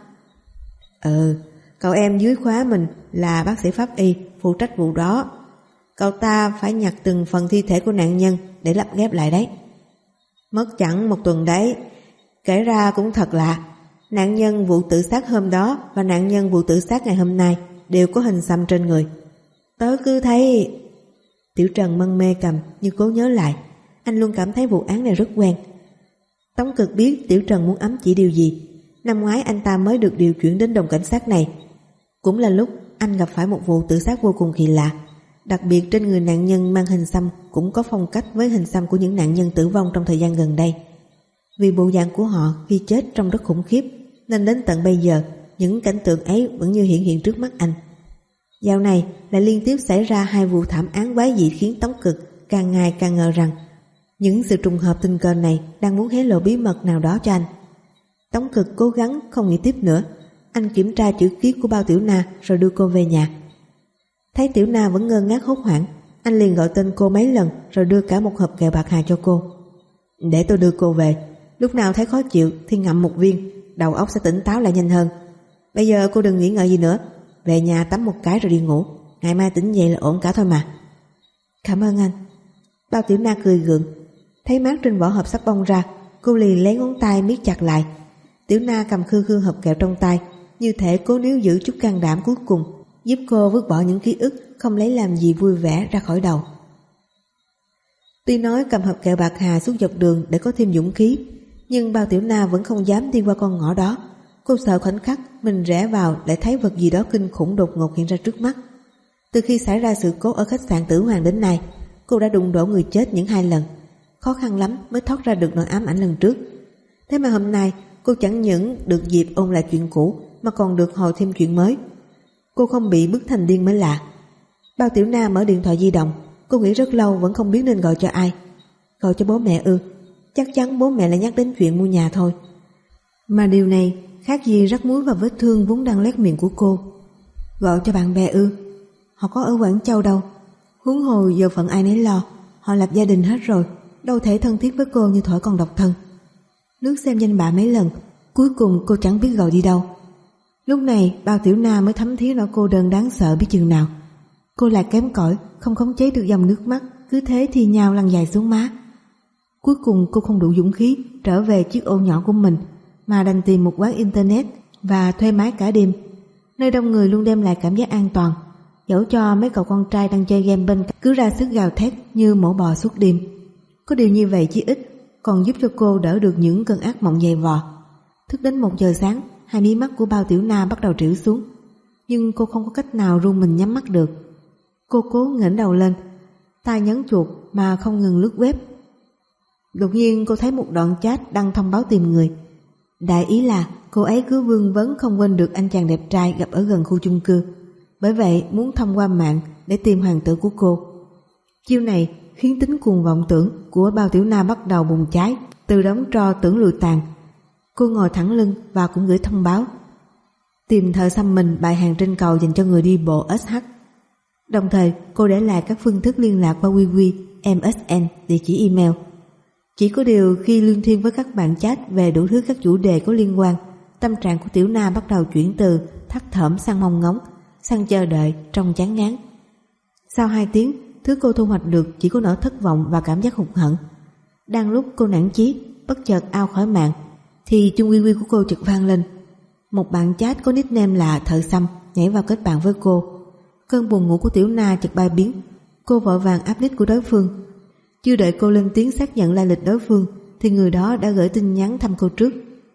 "Ừ, cậu em dưới khóa mình là bác sĩ pháp y phụ trách vụ đó. Cậu ta phải nhặt từng phần thi thể của nạn nhân để lắp ghép lại đấy. Mất chẳng một tuần đấy. Kể ra cũng thật lạ, nạn nhân vụ tự sát hôm đó và nạn nhân vụ tự sát ngày hôm nay đều có hình xăm trên người. Tớ cứ thấy..." Tiểu Trần mân mê cầm như cố nhớ lại. Anh luôn cảm thấy vụ án này rất quen. Tống Cực biết Tiểu Trần muốn ám chỉ điều gì. Năm ngoái anh ta mới được điều chuyển đến đồn cảnh sát này. Cũng là lúc anh gặp phải một vụ tự sát vô cùng kỳ lạ. Đặc biệt trên người nạn nhân mang hình xăm cũng có phong cách với hình xăm của những nạn nhân tử vong trong thời gian gần đây. Vì bộ dạng của họ khi chết trông rất khủng khiếp, nên đến tận bây giờ những cảnh tượng ấy vẫn như hiện hiện trước mắt anh. Dạo này lại liên tiếp xảy ra hai vụ thảm án quái dị khiến Tống Cực càng ngày càng ngờ rằng những sự trùng hợp tình cờ này đang muốn hé lộ bí mật nào đó cho anh. Tống Cực cố gắng không nghĩ tiếp nữa. Anh kiểm tra chữ ký của Bao Tiểu Na rồi đưa cô về nhà. Thấy Tiểu Na vẫn ngơ ngác hốt hoảng, anh liền gọi tên cô mấy lần rồi đưa cả một hộp kẹo bạc hà cho cô. "Để tôi đưa cô về, lúc nào thấy khó chịu thì ngậm một viên, đầu óc sẽ tỉnh táo lại nhanh hơn. Bây giờ cô đừng nghĩ ngợi gì nữa, về nhà tắm một cái rồi đi ngủ, ngày mai tỉnh dậy là ổn cả thôi mà." "Cảm ơn anh." Bao Tiểu Na cười gượng. Thấy mác trên vỏ hộp sắp bong ra, cô liền lấy ngón tay miết chặt lại. Tiểu Na cầm khư khư hộp kẹo trong tay, như thể cố níu giữ chút can đảm cuối cùng, giúp cô vứt bỏ những ký ức không lấy làm gì vui vẻ ra khỏi đầu. Tuy nói cầm hộp kẹo bạc hà suốt dọc đường để có thêm dũng khí, Nhưng Bao Tiểu Na vẫn không dám đi qua con ngõ đó. Cô sợ khoảnh khắc mình rẽ vào lại thấy vật gì đó kinh khủng đột ngột hiện ra trước mắt. Từ khi xảy ra sự cố ở khách sạn Tử Hoàng đến nay, cô đã đụng đổ người chết những hai lần, khó khăn lắm mới thoát ra được nỗi ám ảnh lần trước. Thế mà hôm nay cô chẳng những được dịp ôn lại chuyện cũ mà còn được hồi thêm chuyện mới. Cô không bị bức thành điên mới lạ. Bao Tiểu Na mở điện thoại di động. Cô nghĩ rất lâu vẫn không biết nên gọi cho ai. Gọi cho bố mẹ ư? Chắc chắn bố mẹ lại nhắc đến chuyện mua nhà thôi. Mà điều này khác gì rắc muối vào vết thương vốn đang loét miệng của cô. Gọi cho bạn bè ư? Họ có ở Quảng Châu đâu. Huống hồ giờ phận ai nấy lo. Họ lập gia đình hết rồi, đâu thể thân thiết với cô như thuở còn độc thân. Lướt xem danh bạ mấy lần, cuối cùng cô chẳng biết gọi đi đâu. Lúc này Bao Tiểu Na mới thấm thía nỗi cô đơn đáng sợ biết chừng nào. Cô lại kém cỏi, không khống chế được dòng nước mắt, cứ thế thì nhào lăn dài xuống má. Cuối cùng cô không đủ dũng khí trở về chiếc ô nhỏ của mình, mà đành tìm một quán internet và thuê máy cả đêm. Nơi đông người luôn đem lại cảm giác an toàn, dẫu cho mấy cậu con trai đang chơi game bên cạnh cứ ra sức gào thét như mổ bò suốt đêm. Có điều như vậy chí ít còn giúp cho cô đỡ được những cơn ác mộng dày vò. Thức đến một giờ sáng, hai mí mắt của Bao Tiểu Na bắt đầu trĩu xuống, nhưng cô không có cách nào ru mình nhắm mắt được. Cô cố ngẩng đầu lên, tay nhấn chuột mà không ngừng lướt web. Đột nhiên cô thấy một đoạn chat đăng thông báo tìm người. Đại ý là cô ấy cứ vương vấn không quên được anh chàng đẹp trai gặp ở gần khu chung cư, bởi vậy muốn thông qua mạng để tìm hoàng tử của cô. Chiêu này khiến tính cuồng vọng tưởng của Bao Tiểu Na bắt đầu bùng cháy, từ đống tro tưởng lùi tàn. Cô ngồi thẳng lưng và cũng gửi thông báo tìm thợ xăm mình bài hàng trên cầu dành cho người đi bộ ét hát. Đồng thời cô để lại các phương thức liên lạc qua quy quy, em ét en, địa chỉ email. Chỉ có điều khi liên thuyên với các bạn chat về đủ thứ các chủ đề có liên quan, tâm trạng của Tiểu Na bắt đầu chuyển từ thắt thởm sang mong ngóng, sang chờ đợi trong chán ngán. Sau hai tiếng, thứ cô thu hoạch được chỉ có nỗi thất vọng và cảm giác hụt hẫng. Đang lúc cô nản chí, bất chợt ao khỏi mạng, thì chuông quy quy của cô chợt vang lên. Một bạn chat có nickname là Thợ Xăm nhảy vào kết bạn với cô. Cơn buồn ngủ của Tiểu Na chợt bay biến. Cô vội vàng áp nick của đối phương. Chưa đợi cô lên tiếng xác nhận lai lịch đối phương thì người đó đã gửi tin nhắn thăm cô trước.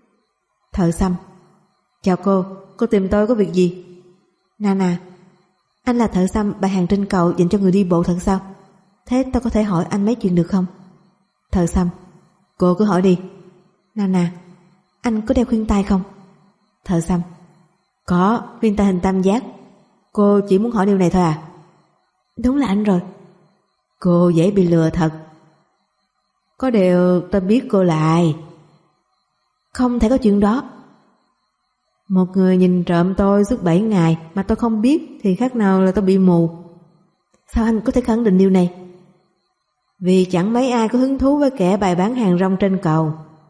Thợ Xăm: chào cô, cô tìm tôi có việc gì? Nana: anh là Thợ Xăm bài hàng trên cầu dành cho người đi bộ thật sao? Thế tôi có thể hỏi anh mấy chuyện được không? Thợ Xăm: cô cứ hỏi đi. Nana: anh có đeo khuyên tai không? Thợ Xăm: có, khuyên tai hình tam giác. Cô chỉ muốn hỏi điều này thôi à? Đúng là anh rồi. Cô dễ bị lừa thật. Có điều tôi biết cô là ai. Không thể có chuyện đó. Một người nhìn trộm tôi suốt bảy ngày mà tôi không biết thì khác nào là tôi bị mù. Sao anh có thể khẳng định điều này? Vì chẳng mấy ai có hứng thú với kẻ bày bán hàng rong trên cầu.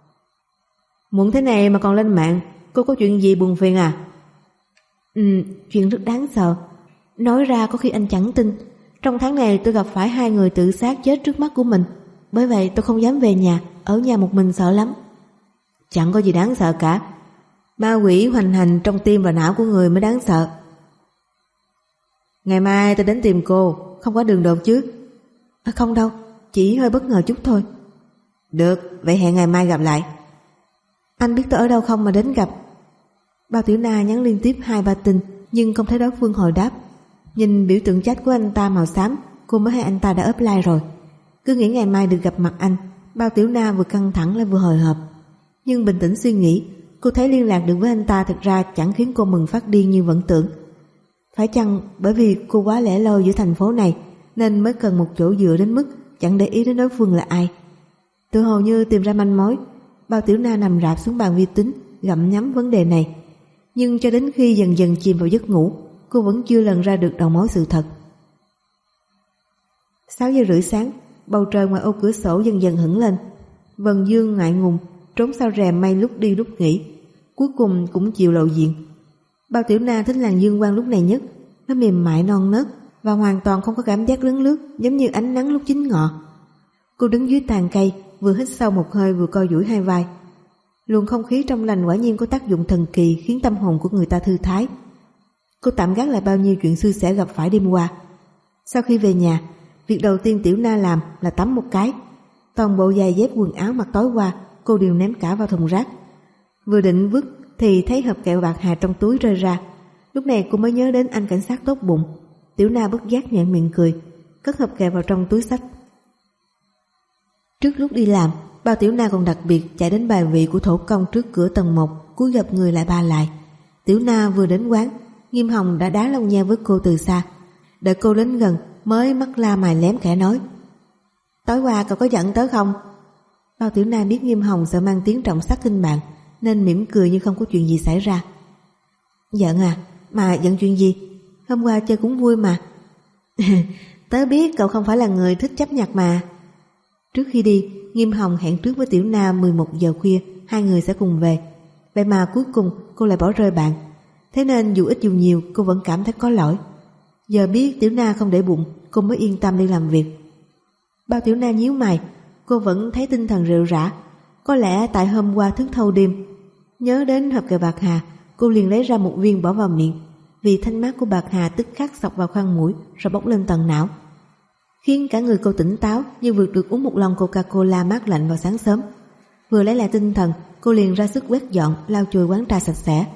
Muộn thế này mà còn lên mạng, cô có chuyện gì buồn phiền à? Ừ, chuyện rất đáng sợ. Nói ra có khi anh chẳng tin. Trong tháng này tôi gặp phải hai người tự sát chết trước mắt của mình. Bởi vậy tôi không dám về nhà, ở nhà một mình sợ lắm. Chẳng có gì đáng sợ cả. Ma quỷ hoành hành trong tim và não của người mới đáng sợ. Ngày mai tôi đến tìm cô, không có đường đột chứ? À, không đâu, chỉ hơi bất ngờ chút thôi. Được, vậy hẹn ngày mai gặp lại. Anh biết tôi ở đâu không mà đến gặp? Bao Tiểu Na nhắn liên tiếp hai ba tin nhưng không thấy đối phương hồi đáp. Nhìn biểu tượng chat của anh ta màu xám, cô mới thấy anh ta đã up like rồi. Cứ nghĩ ngày mai được gặp mặt anh, Bao Tiểu Na vừa căng thẳng lại vừa hồi hộp. Nhưng bình tĩnh suy nghĩ, cô thấy liên lạc được với anh ta thực ra chẳng khiến cô mừng phát điên như vẫn tưởng. Phải chăng bởi vì cô quá lẻ loi giữa thành phố này nên mới cần một chỗ dựa đến mức chẳng để ý đến đối phương là ai? Tự hồ như tìm ra manh mối, Bao Tiểu Na nằm rạp xuống bàn vi tính gặm nhấm vấn đề này. Nhưng cho đến khi dần dần chìm vào giấc ngủ, cô vẫn chưa lần ra được đầu mối sự thật. Sáu giờ rưỡi sáng, bầu trời ngoài ô cửa sổ dần dần hửng lên. Vầng dương ngại ngùng trốn sau rèm mây lúc đi lúc nghỉ, cuối cùng cũng chịu lộ diện. Bao Tiểu Na thích làn dương quang lúc này nhất. Nó mềm mại non nớt và hoàn toàn không có cảm giác lấn lướt giống như ánh nắng lúc chín ngọ. Cô đứng dưới tàn cây, vừa hít sâu một hơi vừa co duỗi hai vai. Luồng không khí trong lành quả nhiên có tác dụng thần kỳ khiến tâm hồn của người ta thư thái. Cô tạm gác lại bao nhiêu chuyện xui xẻo gặp phải đêm qua. Sau khi về nhà, việc đầu tiên Tiểu Na làm là tắm một cái. Toàn bộ giày dép quần áo mặc tối qua cô đều ném cả vào thùng rác. Vừa định vứt thì thấy hộp kẹo bạc hà trong túi rơi ra. Lúc này cô mới nhớ đến anh cảnh sát tốt bụng. Tiểu Na bất giác nhẹ miệng cười, cất hộp kẹo vào trong túi xách. Trước lúc đi làm, Bao Tiểu Na còn đặc biệt chạy đến bài vị của thổ công trước cửa tầng một, cúi gặp người lại ba lại. Tiểu Na vừa đến quán, Nghiêm Hồng đã đá lông nheo với cô từ xa. Đợi cô đến gần mới mắt la mày lém kẻ nói: "Tối qua cậu có giận tớ không?" Bao Tiểu Na biết Nghiêm Hồng sợ mang tiếng trọng sắc khinh bạn nên mỉm cười như không có chuyện gì xảy ra. "Giận à? Mà giận chuyện gì? Hôm qua chơi cũng vui mà." "Tớ biết cậu không phải là người thích chấp nhặt mà." Trước khi đi, Nghiêm Hồng hẹn trước với Tiểu Na mười một giờ khuya hai người sẽ cùng về. Vậy mà cuối cùng cô lại bỏ rơi bạn. Thế nên dù ít dù nhiều cô vẫn cảm thấy có lỗi. Giờ biết Tiểu Na không để bụng, cô mới yên tâm đi làm việc. Bao Tiểu Na nhíu mày, cô vẫn thấy tinh thần rệu rã. Có lẽ tại hôm qua thức thâu đêm. Nhớ đến hộp kẹo bạc hà, cô liền lấy ra một viên bỏ vào miệng. Vì thanh mát của bạc hà tức khắc xộc vào khoang mũi rồi bốc lên tận não, khiến cả người cô tỉnh táo như vừa được uống một lon Coca-Cola mát lạnh vào sáng sớm. Vừa lấy lại tinh thần, cô liền ra sức quét dọn, lau chùi quán trà sạch sẽ.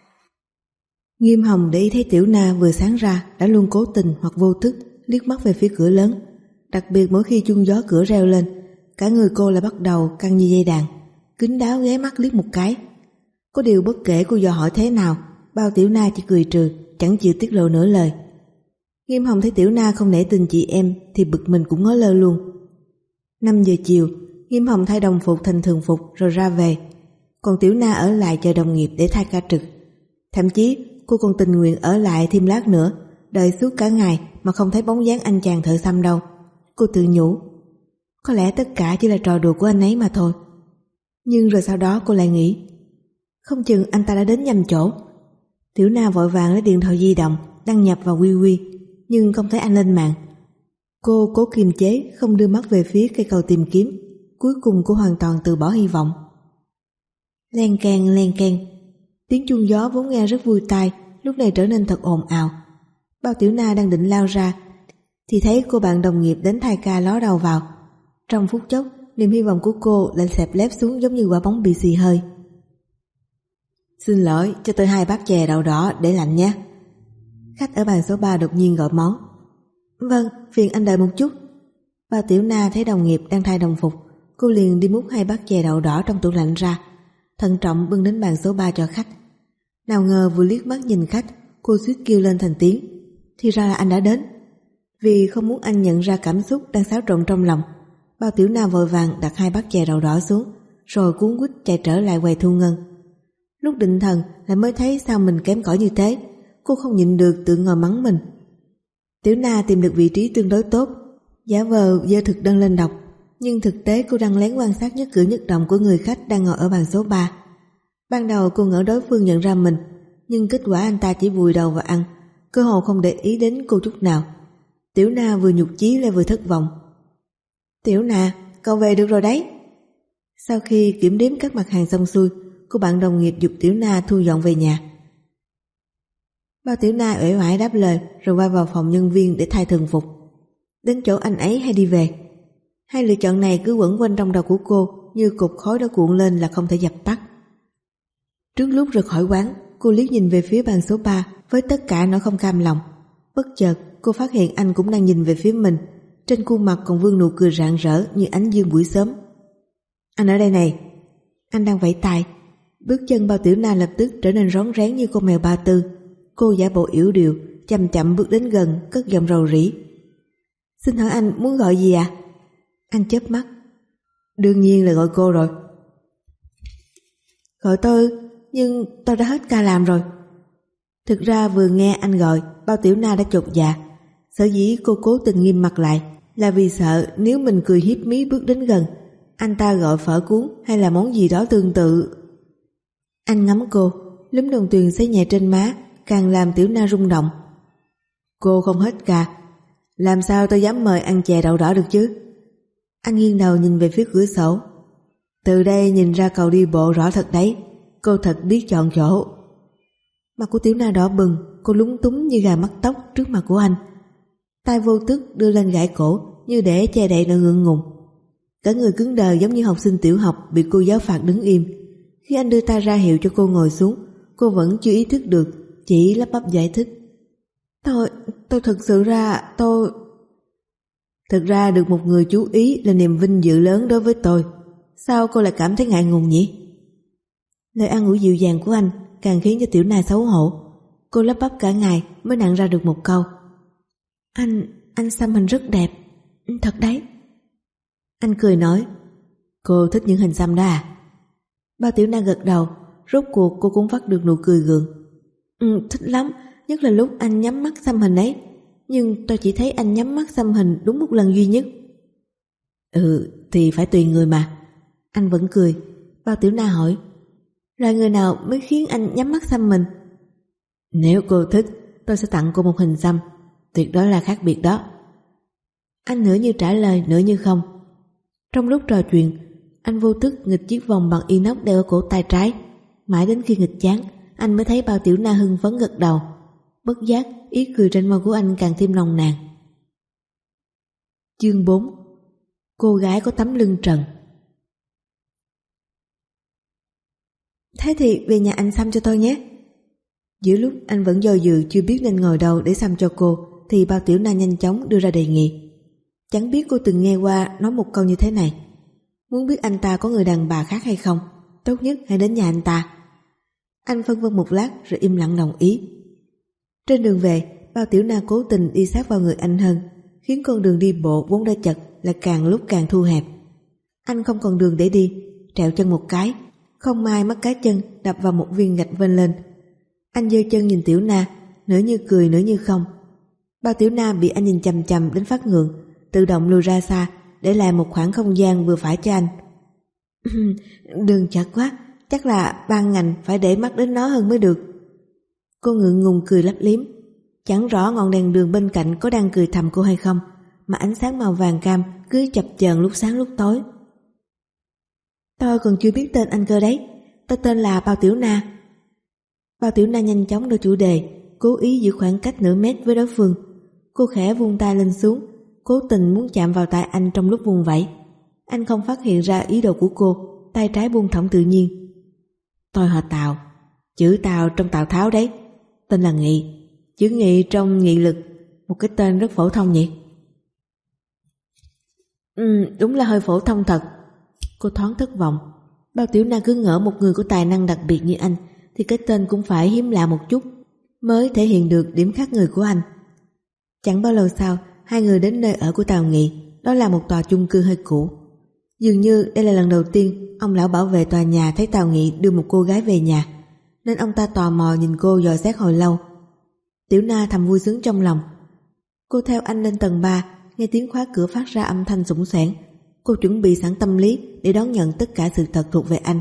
Nghiêm Hồng để ý thấy Tiểu Na vừa sáng ra đã luôn cố tình hoặc vô thức liếc mắt về phía cửa lớn. Đặc biệt mỗi khi chuông gió cửa reo lên, cả người cô lại bắt đầu căng như dây đàn, kín đáo ghé mắt liếc một cái. Có điều bất kể cô dò hỏi thế nào, Bao Tiểu Na chỉ cười trừ, chẳng chịu tiết lộ nửa lời. Nghiêm Hồng thấy Tiểu Na không nể tình chị em thì bực mình cũng ngó lơ luôn. Năm giờ chiều, Nghiêm Hồng thay đồng phục thành thường phục rồi ra về. Còn Tiểu Na ở lại chờ đồng nghiệp để thay ca trực. Thậm chí cô còn tình nguyện ở lại thêm lát nữa, đợi suốt cả ngày mà không thấy bóng dáng anh chàng thợ xăm đâu. Cô tự nhủ, có lẽ tất cả chỉ là trò đùa của anh ấy mà thôi. Nhưng rồi sau đó cô lại nghĩ, không chừng anh ta đã đến nhầm chỗ. Tiểu Na vội vàng lấy điện thoại di động đăng nhập vào quy quy, nhưng không thấy anh lên mạng. Cô cố kiềm chế không đưa mắt về phía cây cầu tìm kiếm. Cuối cùng cô hoàn toàn từ bỏ hy vọng. Len keng len keng, tiếng chuông gió vốn nghe rất vui tai lúc này trở nên thật ồn ào. Bao Tiểu Na đang định lao ra thì thấy cô bạn đồng nghiệp đến thay ca ló đầu vào. Trong phút chốc, niềm hy vọng của cô lại xẹp lép xuống giống như quả bóng bị xì hơi. "Xin lỗi, cho tôi hai bát chè đậu đỏ để lạnh nhé." Khách ở bàn số ba đột nhiên gọi món. "Vâng, phiền anh đợi một chút." Bao Tiểu Na thấy đồng nghiệp đang thay đồng phục, cô liền đi múc hai bát chè đậu đỏ trong tủ lạnh ra, thận trọng bưng đến bàn số ba cho khách. Nào ngờ vừa liếc mắt nhìn khách, cô suýt kêu lên thành tiếng. Thì ra là anh đã đến. Vì không muốn anh nhận ra cảm xúc đang xáo trộn trong lòng, Bao Tiểu Na vội vàng đặt hai bát chè đậu đỏ xuống, rồi cuống quýt chạy trở lại quầy thu ngân. Lúc định thần lại mới thấy sao mình kém cỏi như thế. Cô không nhịn được tự ngồi mắng mình. Tiểu Na tìm được vị trí tương đối tốt, giả vờ giơ thực đơn lên đọc, nhưng thực tế cô đang lén quan sát nhất cử nhất động của người khách đang ngồi ở bàn số ba. Ban đầu cô ngỡ đối phương nhận ra mình, nhưng kết quả anh ta chỉ vùi đầu vào ăn, cơ hồ không để ý đến cô chút nào. Tiểu Na vừa nhục chí lại vừa thất vọng. "Tiểu Na, cậu về được rồi đấy." Sau khi kiểm đếm các mặt hàng xong xuôi, cô bạn đồng nghiệp giục Tiểu Na thu dọn về nhà. Bao Tiểu Na uể oải đáp lời rồi quay vào phòng nhân viên để thay thường phục. Đến chỗ anh ấy hay đi về? Hai lựa chọn này cứ quẩn quanh trong đầu của cô như cột khói đã cuộn lên là không thể dập tắt. Trước lúc rời khỏi quán, cô liếc nhìn về phía bàn số ba với tất cả nỗi không cam lòng. Bất chợt cô phát hiện anh cũng đang nhìn về phía mình, trên khuôn mặt còn vương nụ cười rạng rỡ như ánh dương buổi sớm. "Anh ở đây này." Anh đang vẫy tay. Bước chân Bao Tiểu Na lập tức trở nên rón rén như con mèo ba tư. Cô giả bộ yểu điệu, chậm chậm bước đến gần, cất giọng rầu rĩ. "Xin hỏi anh muốn gọi gì ạ?" Anh chớp mắt. "Đương nhiên là gọi cô rồi." "Gọi tôi, nhưng tôi đã hết ca làm rồi." Thực ra vừa nghe anh gọi, Bao Tiểu Na đã chột dạ. Sở dĩ cô cố tình nghiêm mặt lại là vì sợ nếu mình cười hiếp mí bước đến gần, anh ta gọi phở cuốn hay là món gì đó tương tự. Anh ngắm cô, lúm đồng tiền xấy nhẹ trên má, càng làm Tiểu Na rung động. "Cô không hết ca, làm sao tôi dám mời ăn chè đậu đỏ được chứ?" Anh nghiêng đầu nhìn về phía cửa sổ. "Từ đây nhìn ra cầu đi bộ rõ thật đấy, cô thật biết chọn chỗ." Mặt của Tiểu Na đỏ bừng, cô lúng túng như gà mắc tóc trước mặt của anh. Tay vô thức đưa lên gãi cổ như để che đậy nỗi ngượng ngùng. Cả người cứng đờ giống như học sinh tiểu học bị cô giáo phạt đứng im. Khi anh đưa tay ra hiệu cho cô ngồi xuống, cô vẫn chưa ý thức được, chỉ lắp bắp giải thích. Tôi, tôi thực sự ra, tôi... Thực ra được một người chú ý là niềm vinh dự lớn đối với tôi. Sao cô lại cảm thấy ngại ngùng nhỉ? Lời an ủi dịu dàng của anh càng khiến cho Tiểu Na xấu hổ. Cô lắp bắp cả ngày mới nặn ra được một câu. Anh, anh xăm hình rất đẹp. Thật đấy. Anh cười nói. Cô thích những hình xăm đó à? Bao Tiểu Na gật đầu. Rốt cuộc cô cũng vắt được nụ cười gượng. Ừ, thích lắm. Nhất là lúc anh nhắm mắt xăm hình ấy. Nhưng tôi chỉ thấy anh nhắm mắt xăm hình đúng một lần duy nhất. Ừ, thì phải tùy người mà. Anh vẫn cười. Bao Tiểu Na hỏi. Loại người nào mới khiến anh nhắm mắt xăm mình? Nếu cô thích, tôi sẽ tặng cô một hình xăm. Tuyệt đối là khác biệt đó. Anh nửa như trả lời, nửa như không. Trong lúc trò chuyện, anh vô thức nghịch chiếc vòng bằng inox đeo ở cổ tay trái. Mãi đến khi nghịch chán, anh mới thấy Bao Tiểu Na hưng phấn gật đầu. Bất giác, ý cười trên môi của anh càng thêm nồng nàn. Chương bốn. Cô gái có tấm lưng trần. Thế thì về nhà anh xăm cho tôi nhé. Giữa lúc anh vẫn do dự chưa biết nên ngồi đâu để xăm cho cô, thì Bao Tiểu Na nhanh chóng đưa ra đề nghị. Chẳng biết cô từng nghe qua nói một câu như thế này. Muốn biết anh ta có người đàn bà khác hay không, tốt nhất hãy đến nhà anh ta. Anh phân vân một lát rồi im lặng đồng ý. Trên đường về, Bao Tiểu Na cố tình đi sát vào người anh hơn, khiến con đường đi bộ vốn đã chật là càng lúc càng thu hẹp. Anh không còn đường để đi, trẹo chân một cái, không may mắc cái chân đập vào một viên gạch vênh lên. Anh giơ chân nhìn Tiểu Na, nửa như cười nửa như không. Bao Tiểu Na bị anh nhìn chằm chằm đến phát ngượng, tự động lùi ra xa để lại một khoảng không gian vừa phải cho anh. Đường chật quá, chắc là ban ngành phải để mắt đến nó hơn mới được. Cô ngượng ngùng cười lấp liếm. Chẳng rõ ngọn đèn đường bên cạnh có đang cười thầm cô hay không, mà ánh sáng màu vàng cam cứ chập chờn lúc sáng lúc tối. Tôi còn chưa biết tên anh cơ đấy. Tôi tên là Bao Tiểu Na. Bao Tiểu Na nhanh chóng đổi chủ đề, cố ý giữ khoảng cách nửa mét với đối phương. Cô khẽ vung tay lên xuống, cố tình muốn chạm vào tay anh trong lúc vung vẩy. Anh không phát hiện ra ý đồ của cô, tay trái buông thõng tự nhiên. Tôi họ Tào, chữ Tào trong Tào Tháo đấy. Tên là Nghị, chữ Nghị trong Nghị Lực. Một cái tên rất phổ thông nhỉ? Ừ, đúng là hơi phổ thông thật. Cô thoáng thất vọng. Bao Tiểu Na cứ ngỡ một người có tài năng đặc biệt như anh thì cái tên cũng phải hiếm lạ một chút mới thể hiện được điểm khác người của anh. Chẳng bao lâu sau, hai người đến nơi ở của Tào Nghị. Đó là một tòa chung cư hơi cũ. Dường như đây là lần đầu tiên ông lão bảo vệ tòa nhà thấy Tào Nghị đưa một cô gái về nhà, nên ông ta tò mò nhìn cô dò xét hồi lâu. Tiểu Na thầm vui sướng trong lòng. Cô theo anh lên tầng ba, nghe tiếng khóa cửa phát ra âm thanh xủng xoảng. Cô chuẩn bị sẵn tâm lý để đón nhận tất cả sự thật thuộc về anh.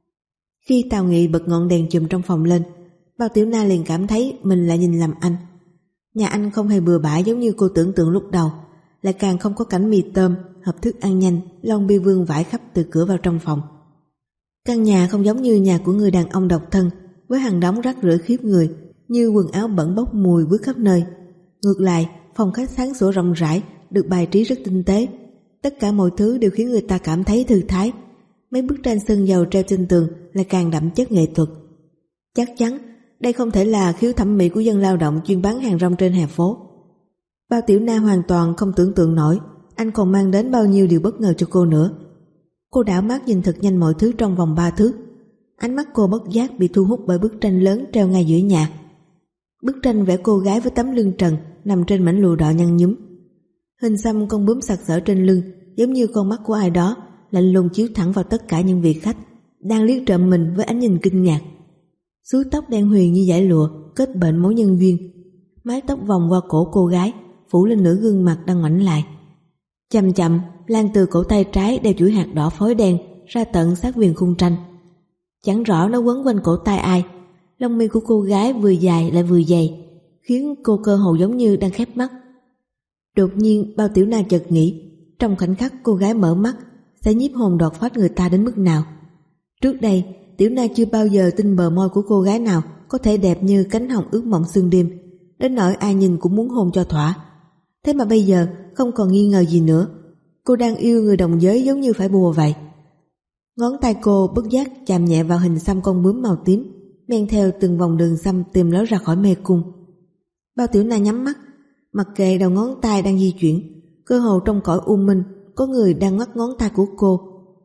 Khi Tào Nghị bật ngọn đèn chùm trong phòng lên, Bao Tiểu Na liền cảm thấy mình lại nhìn lầm anh. Nhà anh không hề bừa bãi giống như cô tưởng tượng lúc đầu, lại càng không có cảnh mì tôm, hộp thức ăn nhanh, lon bia vương vãi khắp từ cửa vào trong phòng. Căn nhà không giống như nhà của người đàn ông độc thân, với hàng đống rác rưởi khiếp người, như quần áo bẩn bốc mùi vứt khắp nơi. Ngược lại, phòng khách sáng sủa rộng rãi, được bài trí rất tinh tế. Tất cả mọi thứ đều khiến người ta cảm thấy thư thái. Mấy bức tranh sơn dầu treo trên tường lại càng đậm chất nghệ thuật. Chắc chắn đây không thể là khiếu thẩm mỹ của dân lao động chuyên bán hàng rong trên hè phố. Bao Tiểu Na hoàn toàn không tưởng tượng nổi anh còn mang đến bao nhiêu điều bất ngờ cho cô nữa. Cô đảo mắt nhìn thật nhanh mọi thứ trong vòng ba thước. Ánh mắt cô bất giác bị thu hút bởi bức tranh lớn treo ngay giữa nhà. Bức tranh vẽ cô gái với tấm lưng trần nằm trên mảnh lụa đỏ nhăn nhúm. Hình xăm con bướm sặc sỡ trên lưng giống như con mắt của ai đó lạnh lùng chiếu thẳng vào tất cả những vị khách đang liếc trộm mình với ánh nhìn kinh ngạc. Suối tóc đen huyền như dải lụa kết bệnh mối nhân duyên, mái tóc vòng qua cổ cô gái phủ lên nửa gương mặt đang ngoảnh lại. Chậm chậm lan từ cổ tay trái đeo chuỗi hạt đỏ phối đen ra tận sát viền khung tranh. Chẳng rõ nó quấn quanh cổ tay ai. Lông mi của cô gái vừa dài lại vừa dày, khiến cô cơ hồ giống như đang khép mắt. Đột nhiên Bao Tiểu Na chợt nghĩ, trong khoảnh khắc cô gái mở mắt sẽ nhiếp hồn đoạt phách người ta đến mức nào. Trước đây Tiểu Na chưa bao giờ tin bờ môi của cô gái nào có thể đẹp như cánh hồng ướt mộng sương đêm, đến nỗi ai nhìn cũng muốn hôn cho thỏa. Thế mà bây giờ không còn nghi ngờ gì nữa. Cô đang yêu người đồng giới giống như phải bùa vậy. Ngón tay cô bất giác chạm nhẹ vào hình xăm con bướm màu tím, men theo từng vòng đường xăm tìm lối ra khỏi mê cung. Bao Tiểu Na nhắm mắt, mặc kệ đầu ngón tay đang di chuyển, cơ hồ trong cõi u minh có người đang ngoắt ngón tay của cô,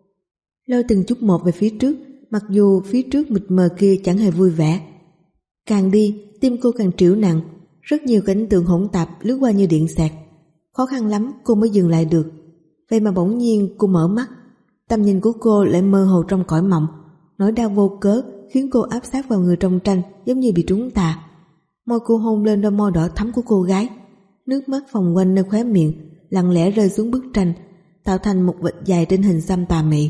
lôi từng chút một về phía trước, mặc dù phía trước mịt mờ kia chẳng hề vui vẻ. Càng đi, tim cô càng trĩu nặng, rất nhiều cảnh tượng hỗn tạp lướt qua như điện xẹt. Khó khăn lắm cô mới dừng lại được. Vậy mà bỗng nhiên cô mở mắt, tầm nhìn của cô lại mơ hồ trong cõi mộng. Nỗi đau vô cớ khiến cô áp sát vào người trong tranh, giống như bị trúng tà. Môi cô hôn lên đôi môi đỏ thắm của cô gái, nước mắt vòng quanh nơi khóe miệng, lặng lẽ rơi xuống bức tranh, tạo thành một vệt dài trên hình xăm tà mị.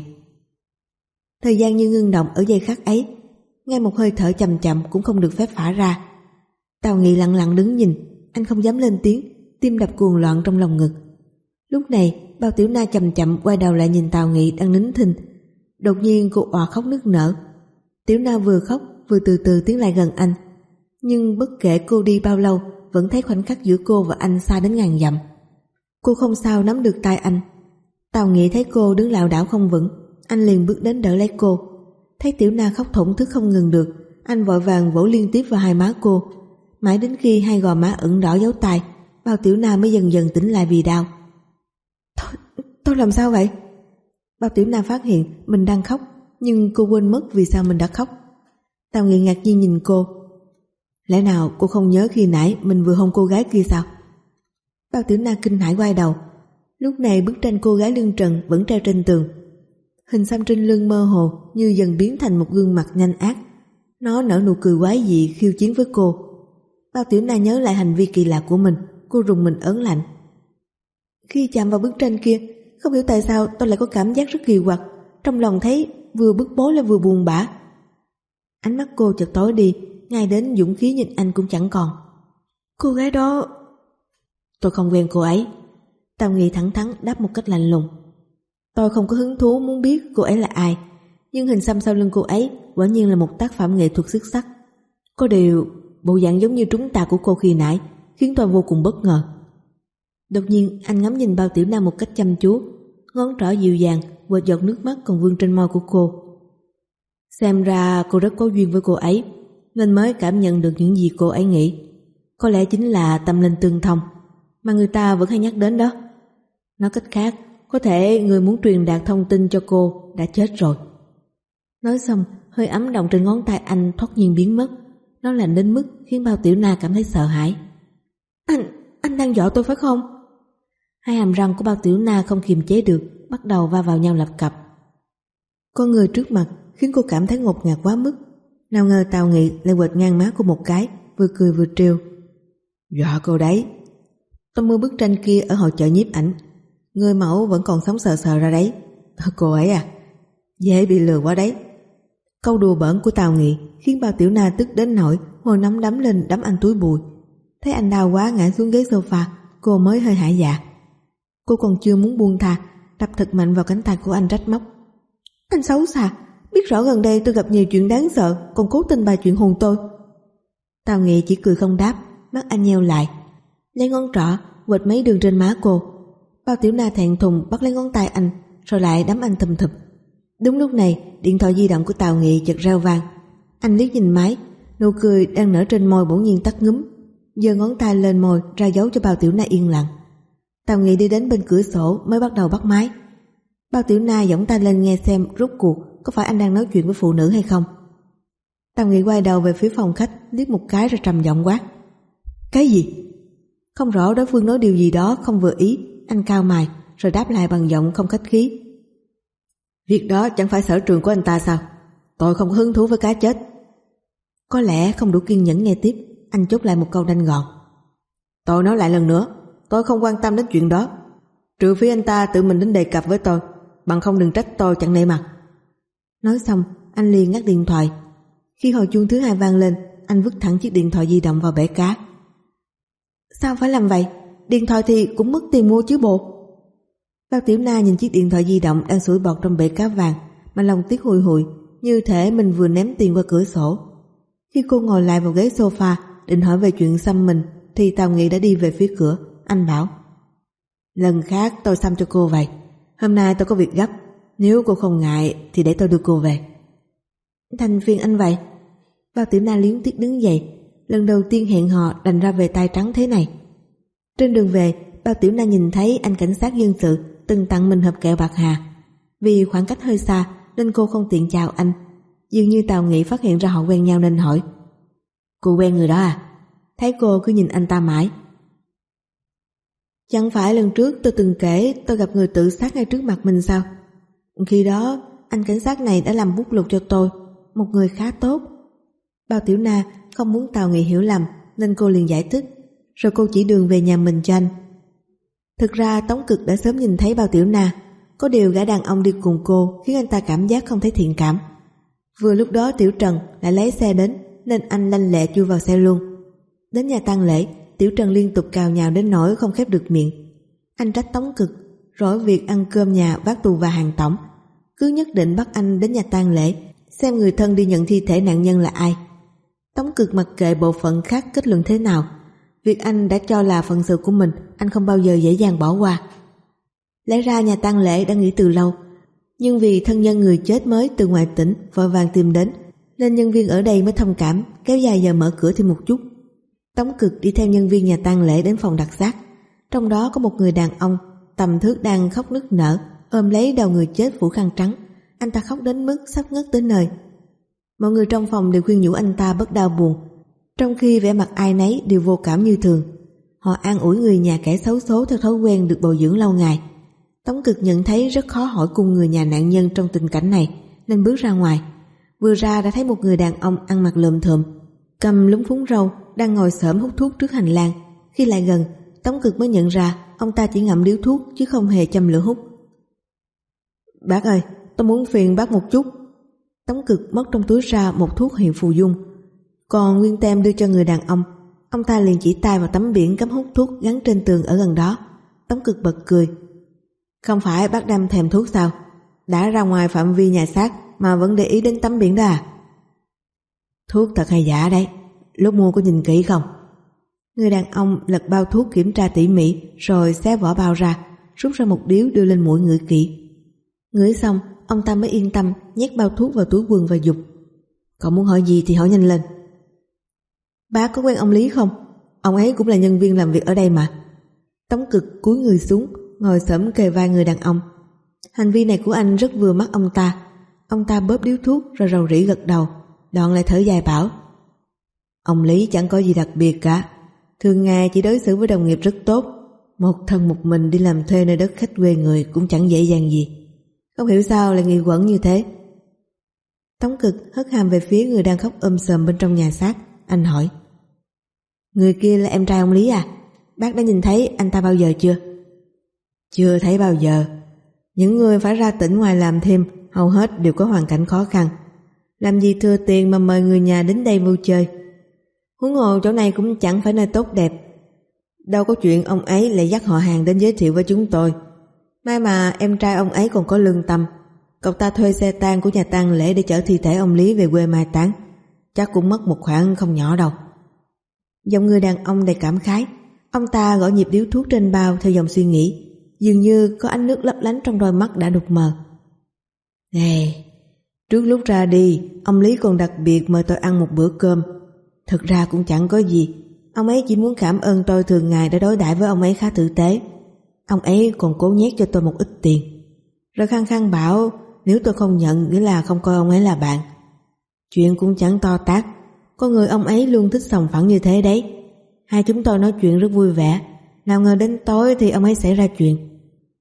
Thời gian như ngưng động ở giây khắc ấy, ngay một hơi thở chậm chậm cũng không được phép phả ra. Tào Nghị lặng lặng đứng nhìn, anh không dám lên tiếng, tim đập cuồng loạn trong lòng ngực. Lúc này, Bao Tiểu Na chậm chậm quay đầu lại nhìn Tào Nghị đang nín thinh. Đột nhiên cô òa khóc nức nở. Tiểu Na vừa khóc vừa từ từ tiến lại gần anh, nhưng bất kể cô đi bao lâu, vẫn thấy khoảnh khắc giữa cô và anh xa đến ngàn dặm. Cô không sao nắm được tay anh. Tào Nghị thấy cô đứng lảo đảo không vững, anh liền bước đến đỡ lấy cô. Thấy Tiểu Na khóc thổn thức không ngừng được, anh vội vàng vỗ liên tiếp vào hai má cô, mãi đến khi hai gò má ửng đỏ dấu tay, Bao Tiểu Na mới dần dần tỉnh lại vì đau. Tôi, tôi làm sao vậy? Bao Tiểu Na phát hiện mình đang khóc, nhưng cô quên mất vì sao mình đã khóc. Tào Nghị ngạc nhiên nhìn cô. Lẽ nào cô không nhớ khi nãy mình vừa hôn cô gái kia sao? Bao Tiểu Na kinh hãi quay đầu. Lúc này bức tranh cô gái lưng trần vẫn treo trên tường. Hình xăm trên lưng mơ hồ như dần biến thành một gương mặt nhanh ác. Nó nở nụ cười quái dị khiêu chiến với cô. Bao Tiểu Na nhớ lại hành vi kỳ lạ của mình, cô rùng mình ớn lạnh. Khi chạm vào bức tranh kia, không hiểu tại sao tôi lại có cảm giác rất kỳ quặc, trong lòng thấy vừa bức bối lại vừa buồn bã. Ánh mắt cô chợt tối đi, ngay đến dũng khí nhìn anh cũng chẳng còn. Cô gái đó... Tôi không quen cô ấy. Tào Nghị thẳng thắn đáp một cách lạnh lùng. Tôi không có hứng thú muốn biết cô ấy là ai, nhưng hình xăm sau lưng cô ấy quả nhiên là một tác phẩm nghệ thuật xuất sắc. Có điều bộ dạng giống như trúng tà của cô khi nãy khiến tôi vô cùng bất ngờ. Đột nhiên anh ngắm nhìn Bao Tiểu Na một cách chăm chú, ngón trỏ dịu dàng quệt giọt nước mắt còn vương trên môi của cô. Xem ra cô rất có duyên với cô ấy, nên mới cảm nhận được những gì cô ấy nghĩ. Có lẽ chính là tâm linh tương thông mà người ta vẫn hay nhắc đến đó. Nói cách khác, có thể người muốn truyền đạt thông tin cho cô đã chết rồi. Nói xong, hơi ấm động trên ngón tay anh thoát nhiên biến mất. Nó lạnh đến mức khiến Bao Tiểu Na cảm thấy sợ hãi. Anh, anh đang dọa tôi phải không? Hai hàm răng của Bao Tiểu Na không kiềm chế được, bắt đầu va vào nhau lập cập. Con người trước mặt khiến cô cảm thấy ngột ngạt quá mức. Nào ngờ Tào Nghị lại quệt ngang má cô một cái, vừa cười vừa trêu. Dọa cô đấy. Tôi mua bức tranh kia ở hội chợ nhiếp ảnh, người mẫu vẫn còn sống sờ sờ ra đấy. Cô ấy à, dễ bị lừa quá đấy. Câu đùa bỡn của Tào Nghị khiến Bao Tiểu Na tức đến nỗi môi nóng đấm lên đấm anh túi bụi. Thấy anh đau quá ngã xuống ghế sofa, cô mới hơi hãi dạ. Cô còn chưa muốn buông tha, đập thật mạnh vào cánh tay của anh trách móc. Anh xấu xa, biết rõ gần đây tôi gặp nhiều chuyện đáng sợ, còn cố tình bày chuyện hùn tôi. Tào Nghị chỉ cười không đáp, mắt anh nheo lại, lấy ngón trỏ quệt mấy đường trên má cô. Bao Tiểu Na thẹn thùng bắt lấy ngón tay anh, rồi lại đấm anh thùm thụp. Đúng lúc này, điện thoại di động của Tào Nghị chợt reo vang. Anh liếc nhìn máy, nụ cười đang nở trên môi bỗng nhiên tắt ngúm, giơ ngón tay lên môi ra dấu cho Bao Tiểu Na yên lặng. Tào Nghị đi đến bên cửa sổ mới bắt đầu bắt máy. Bao Tiểu Na giỏng tay lên nghe xem rốt cuộc có phải anh đang nói chuyện với phụ nữ hay không. Tào Nghị quay đầu về phía phòng khách, liếc một cái rồi trầm giọng quát. Cái gì? Không rõ đối phương nói điều gì đó không vừa ý, anh cau mày rồi đáp lại bằng giọng không khách khí. Việc đó chẳng phải sở trường của anh ta sao? Tôi không có hứng thú với cá chết. Có lẽ không đủ kiên nhẫn nghe tiếp, anh chốt lại một câu nhanh gọn. Tôi nói lại lần nữa, tôi không quan tâm đến chuyện đó, trừ phi anh ta tự mình đến đề cập với tôi, bằng không đừng trách tôi chẳng nể mặt. Nói xong, anh liền ngắt điện thoại. Khi hồi chuông thứ hai vang lên, anh vứt thẳng chiếc điện thoại di động vào bể cá. Sao phải làm vậy? Điện thoại thì cũng mất tiền mua chứ bộ. Bao Tiểu Na nhìn chiếc điện thoại di động đang sủi bọt trong bể cá vàng mà lòng tiếc hùi hụi, như thể mình vừa ném tiền qua cửa sổ. Khi cô ngồi lại vào ghế sofa định hỏi về chuyện xăm mình thì Tào Nghị đã đi về phía cửa. Anh bảo, lần khác tôi xăm cho cô vậy, Hôm nay tôi có việc gấp, nếu cô không ngại thì để tôi đưa cô về. Thành phiền anh vậy. Bao Tiểu Na liếng tiếc đứng dậy, lần đầu tiên hẹn hò đành ra về tay trắng thế này. Trên đường về, Bao Tiểu Na nhìn thấy anh cảnh sát dân sự từng tặng mình hộp kẹo bạc hà. Vì khoảng cách hơi xa nên cô không tiện chào anh. Dường như Tào Nghị phát hiện ra họ quen nhau nên hỏi: Cô quen người đó à? Thấy cô cứ nhìn anh ta mãi. Chẳng phải lần trước tôi từng kể tôi gặp người tự sát ngay trước mặt mình sao? Khi đó anh cảnh sát này đã làm bút lục cho tôi, một người khá tốt. Bao Tiểu Na không muốn Tào Nghị hiểu lầm nên cô liền giải thích, rồi cô chỉ đường về nhà mình cho anh. Thực ra Tống Cực đã sớm nhìn thấy Bao Tiểu Na, có điều gã đàn ông đi cùng cô khiến anh ta cảm giác không thấy thiện cảm. Vừa lúc đó Tiểu Trần lại lấy xe đến nên anh lanh lẹ chui vào xe luôn. Đến nhà tang lễ, Tiểu Trần liên tục cào nhào đến nỗi không khép được miệng. Anh trách Tống Cực rỗi việc ăn cơm nhà bác tù và hàng tổng, cứ nhất định bắt anh đến nhà tang lễ xem người thân đi nhận thi thể nạn nhân là ai. Tống Cực mặc kệ bộ phận khác kết luận thế nào, việc anh đã cho là phận sự của mình anh không bao giờ dễ dàng bỏ qua. Lẽ ra nhà tang lễ đã nghỉ từ lâu, nhưng vì thân nhân người chết mới từ ngoài tỉnh vội vàng tìm đến nên nhân viên ở đây mới thông cảm kéo dài giờ mở cửa thêm một chút. Tống Cực đi theo nhân viên nhà tang lễ đến phòng đặt xác. Trong đó có một người đàn ông tầm thước đang khóc nức nở, ôm lấy đầu người chết phủ khăn trắng. Anh ta khóc đến mức sắp ngất tới nơi. Mọi người trong phòng đều khuyên nhủ anh ta bớt đau buồn, trong khi vẻ mặt ai nấy đều vô cảm như thường. Họ an ủi người nhà kẻ xấu số theo thói quen được bồi dưỡng lâu ngày. Tống Cực nhận thấy rất khó hỏi cung người nhà nạn nhân trong tình cảnh này nên bước ra ngoài. Vừa ra đã thấy một người đàn ông ăn mặc lượm thượm, cầm lúng phúng râu, đang ngồi xổm hút thuốc trước hành lang. Khi lại gần, Tống Cực mới nhận ra ông ta chỉ ngậm điếu thuốc chứ không hề châm lửa hút. Bác ơi, tôi muốn phiền bác một chút. Tống Cực móc trong túi ra một thuốc hiệu phù dung, còn nguyên tem đưa cho người đàn ông. Ông ta liền chỉ tay vào tấm biển cấm hút thuốc gắn trên tường ở gần đó. Tống Cực bật cười. Không phải bác đang thèm thuốc sao? Đã ra ngoài phạm vi nhà xác mà vẫn để ý đến tấm biển đó à? Thuốc thật hay giả đấy, lúc mua có nhìn kỹ không? Người đàn ông lật bao thuốc kiểm tra tỉ mỉ rồi xé vỏ bao ra, rút ra một điếu đưa lên mũi ngửi kỹ. Ngửi xong, ông ta mới yên tâm nhét bao thuốc vào túi quần và giục: Cậu muốn hỏi gì thì hỏi nhanh lên. Bác có quen ông Lý không? Ông ấy cũng là nhân viên làm việc ở đây mà. Tống Cực cúi người xuống, ngồi xổm kề vai người đàn ông. Hành vi này của anh rất vừa mắt ông ta. Ông ta bóp điếu thuốc rồi rầu rĩ gật đầu, đoạn lại thở dài bảo: Ông Lý chẳng có gì đặc biệt cả, thường ngày chỉ đối xử với đồng nghiệp rất tốt. Một thân một mình đi làm thuê nơi đất khách quê người cũng chẳng dễ dàng gì. Không hiểu sao lại nghi quẩn như thế. Tống Cực hất hàm về phía người đang khóc ôm sờm bên trong nhà xác. Anh hỏi: Người kia là em trai ông Lý à? Bác đã nhìn thấy anh ta bao giờ chưa? Chưa thấy bao giờ. Những người phải ra tỉnh ngoài làm thêm hầu hết đều có hoàn cảnh khó khăn, làm gì thừa tiền mà mời người nhà đến đây vui chơi. Huống hồ chỗ này cũng chẳng phải nơi tốt đẹp, đâu có chuyện ông ấy lại dắt họ hàng đến giới thiệu với chúng tôi. May mà em trai ông ấy còn có lương tâm, cậu ta thuê xe tang của nhà tang lễ để chở thi thể ông Lý về quê mai táng, chắc cũng mất một khoản không nhỏ đâu. Giọng người đàn ông đầy cảm khái. Ông ta gõ nhịp điếu thuốc trên bao theo dòng suy nghĩ, dường như có ánh nước lấp lánh trong đôi mắt đã đục mờ. Nè, trước lúc ra đi, ông Lý còn đặc biệt mời tôi ăn một bữa cơm. Thực ra cũng chẳng có gì, ông ấy chỉ muốn cảm ơn tôi thường ngày đã đối đãi với ông ấy khá tử tế. Ông ấy còn cố nhét cho tôi một ít tiền, rồi khăng khăng bảo nếu tôi không nhận nghĩa là không coi ông ấy là bạn. Chuyện cũng chẳng to tát, con người ông ấy luôn thích sòng phẳng như thế đấy. Hai chúng tôi nói chuyện rất vui vẻ, nào ngờ đến tối thì ông ấy xảy ra chuyện.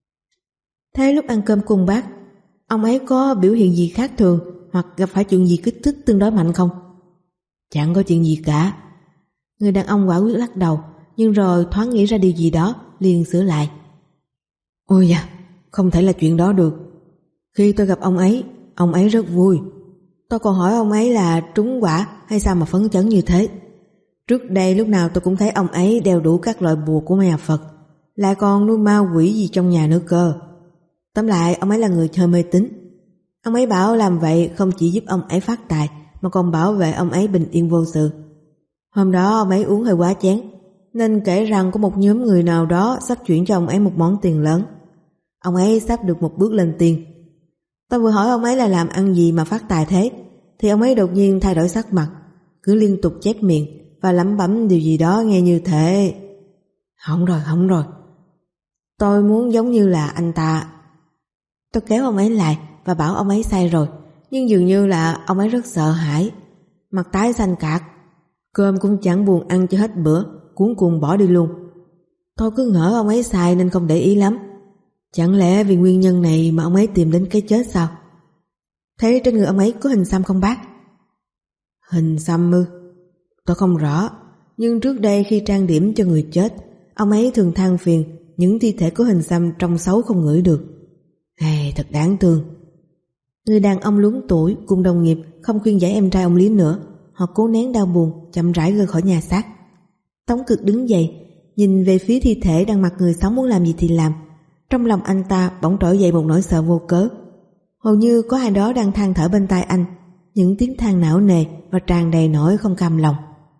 Thế lúc ăn cơm cùng bác, ông ấy có biểu hiện gì khác thường hoặc gặp phải chuyện gì kích thích tương đối mạnh không? Chẳng có chuyện gì cả. Người đàn ông quả quyết lắc đầu, nhưng rồi thoáng nghĩ ra điều gì đó liền sửa lại. Ôi da, không thể là chuyện đó được. Khi tôi gặp ông ấy, ông ấy rất vui. Tôi còn hỏi ông ấy là trúng quả hay sao mà phấn chấn như thế. Trước đây lúc nào tôi cũng thấy ông ấy đeo đủ các loại bùa của nhà Phật, lại còn nuôi ma quỷ gì trong nhà nữa cơ. Tóm lại ông ấy là người chơi mê tín. Ông ấy bảo làm vậy không chỉ giúp ông ấy phát tài mà còn bảo vệ ông ấy bình yên vô sự. Hôm đó ông ấy uống hơi quá chén, nên kể rằng có một nhóm người nào đó sắp chuyển cho ông ấy một món tiền lớn. Ông ấy sắp được một bước lên tiên. Tôi vừa hỏi ông ấy là làm ăn gì mà phát tài thế, thì ông ấy đột nhiên thay đổi sắc mặt, cứ liên tục chép miệng và lẩm bẩm điều gì đó nghe như thế. Hỏng rồi, hỏng rồi. Tôi muốn giống như là anh ta. Tôi kéo ông ấy lại và bảo ông ấy sai rồi, nhưng dường như là ông ấy rất sợ hãi, mặt tái xanh cạc, cơm cũng chẳng buồn ăn cho hết bữa, cuống cuồng bỏ đi luôn. Tôi cứ ngỡ ông ấy sai nên không để ý lắm. Chẳng lẽ vì nguyên nhân này mà ông ấy tìm đến cái chết sao? Thế trên người ông ấy có hình xăm không bác? Hình xăm ư? Tôi không rõ, nhưng trước đây khi trang điểm cho người chết, ông ấy thường than phiền những thi thể có hình xăm trông xấu không ngửi được. Hey, thật đáng thương. Người đàn ông luống tuổi cùng đồng nghiệp không khuyên giải em trai ông Lý nữa. Họ cố nén đau buồn, chậm rãi rời khỏi nhà xác. Tống Cực đứng dậy, nhìn về phía thi thể đang mặc người sống, muốn làm gì thì làm. Trong lòng anh ta bỗng trỗi dậy một nỗi sợ vô cớ. Hầu như có ai đó đang than thở bên tai anh, những tiếng than não nề và tràn đầy nỗi không cam lòng.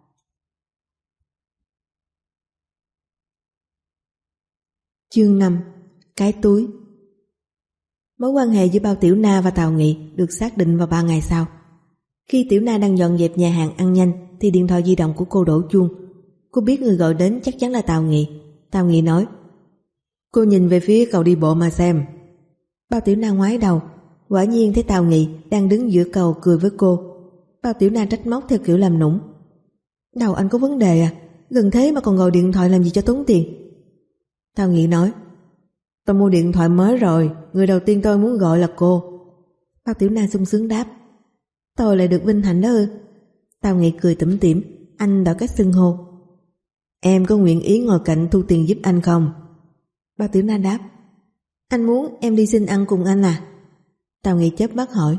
Chương năm. Cái túi. Mối quan hệ giữa Bao Tiểu Na và Tào Nghị được xác định vào ba ngày sau. Khi Tiểu Na đang dọn dẹp nhà hàng ăn nhanh thì điện thoại di động của cô đổ chuông. Cô biết người gọi đến chắc chắn là Tào Nghị. Tào Nghị nói: Cô nhìn về phía cầu đi bộ mà xem. Bao Tiểu Na ngoái đầu, quả nhiên thấy Tào Nghị đang đứng giữa cầu cười với cô. Bao Tiểu Na trách móc theo kiểu làm nũng: Đầu anh có vấn đề à? Gần thế mà còn gọi điện thoại làm gì cho tốn tiền? Tào Nghị nói: Tôi mua điện thoại mới rồi, người đầu tiên tôi muốn gọi là cô. Bao Tiểu Na sung sướng đáp: Tôi lại được vinh hạnh đó ư? Tào Nghị cười tủm tỉm, anh đổi cách xưng hô: Em có nguyện ý ngồi cạnh thu tiền giúp anh không? Bao Tiểu Na đáp: Anh muốn em đi xin ăn cùng anh à? Tào Nghị chớp mắt hỏi: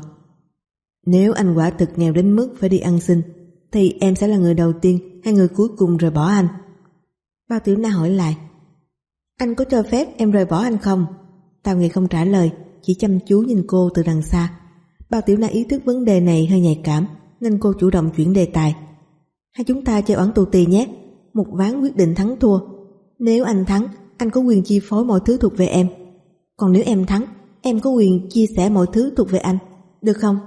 Nếu anh quả thực nghèo đến mức phải đi ăn xin, thì em sẽ là người đầu tiên hay người cuối cùng rời bỏ anh? Bao Tiểu Na hỏi lại: Anh có cho phép em rời bỏ anh không? Tào Nghị không trả lời, chỉ chăm chú nhìn cô từ đằng xa. Bao Tiểu Na ý thức vấn đề này hơi nhạy cảm, nên cô chủ động chuyển đề tài: Hai chúng ta chơi oẳn tù tì nhé, một ván quyết định thắng thua. Nếu anh thắng, anh có quyền chi phối mọi thứ thuộc về em. Còn nếu em thắng, em có quyền chia sẻ mọi thứ thuộc về anh, được không?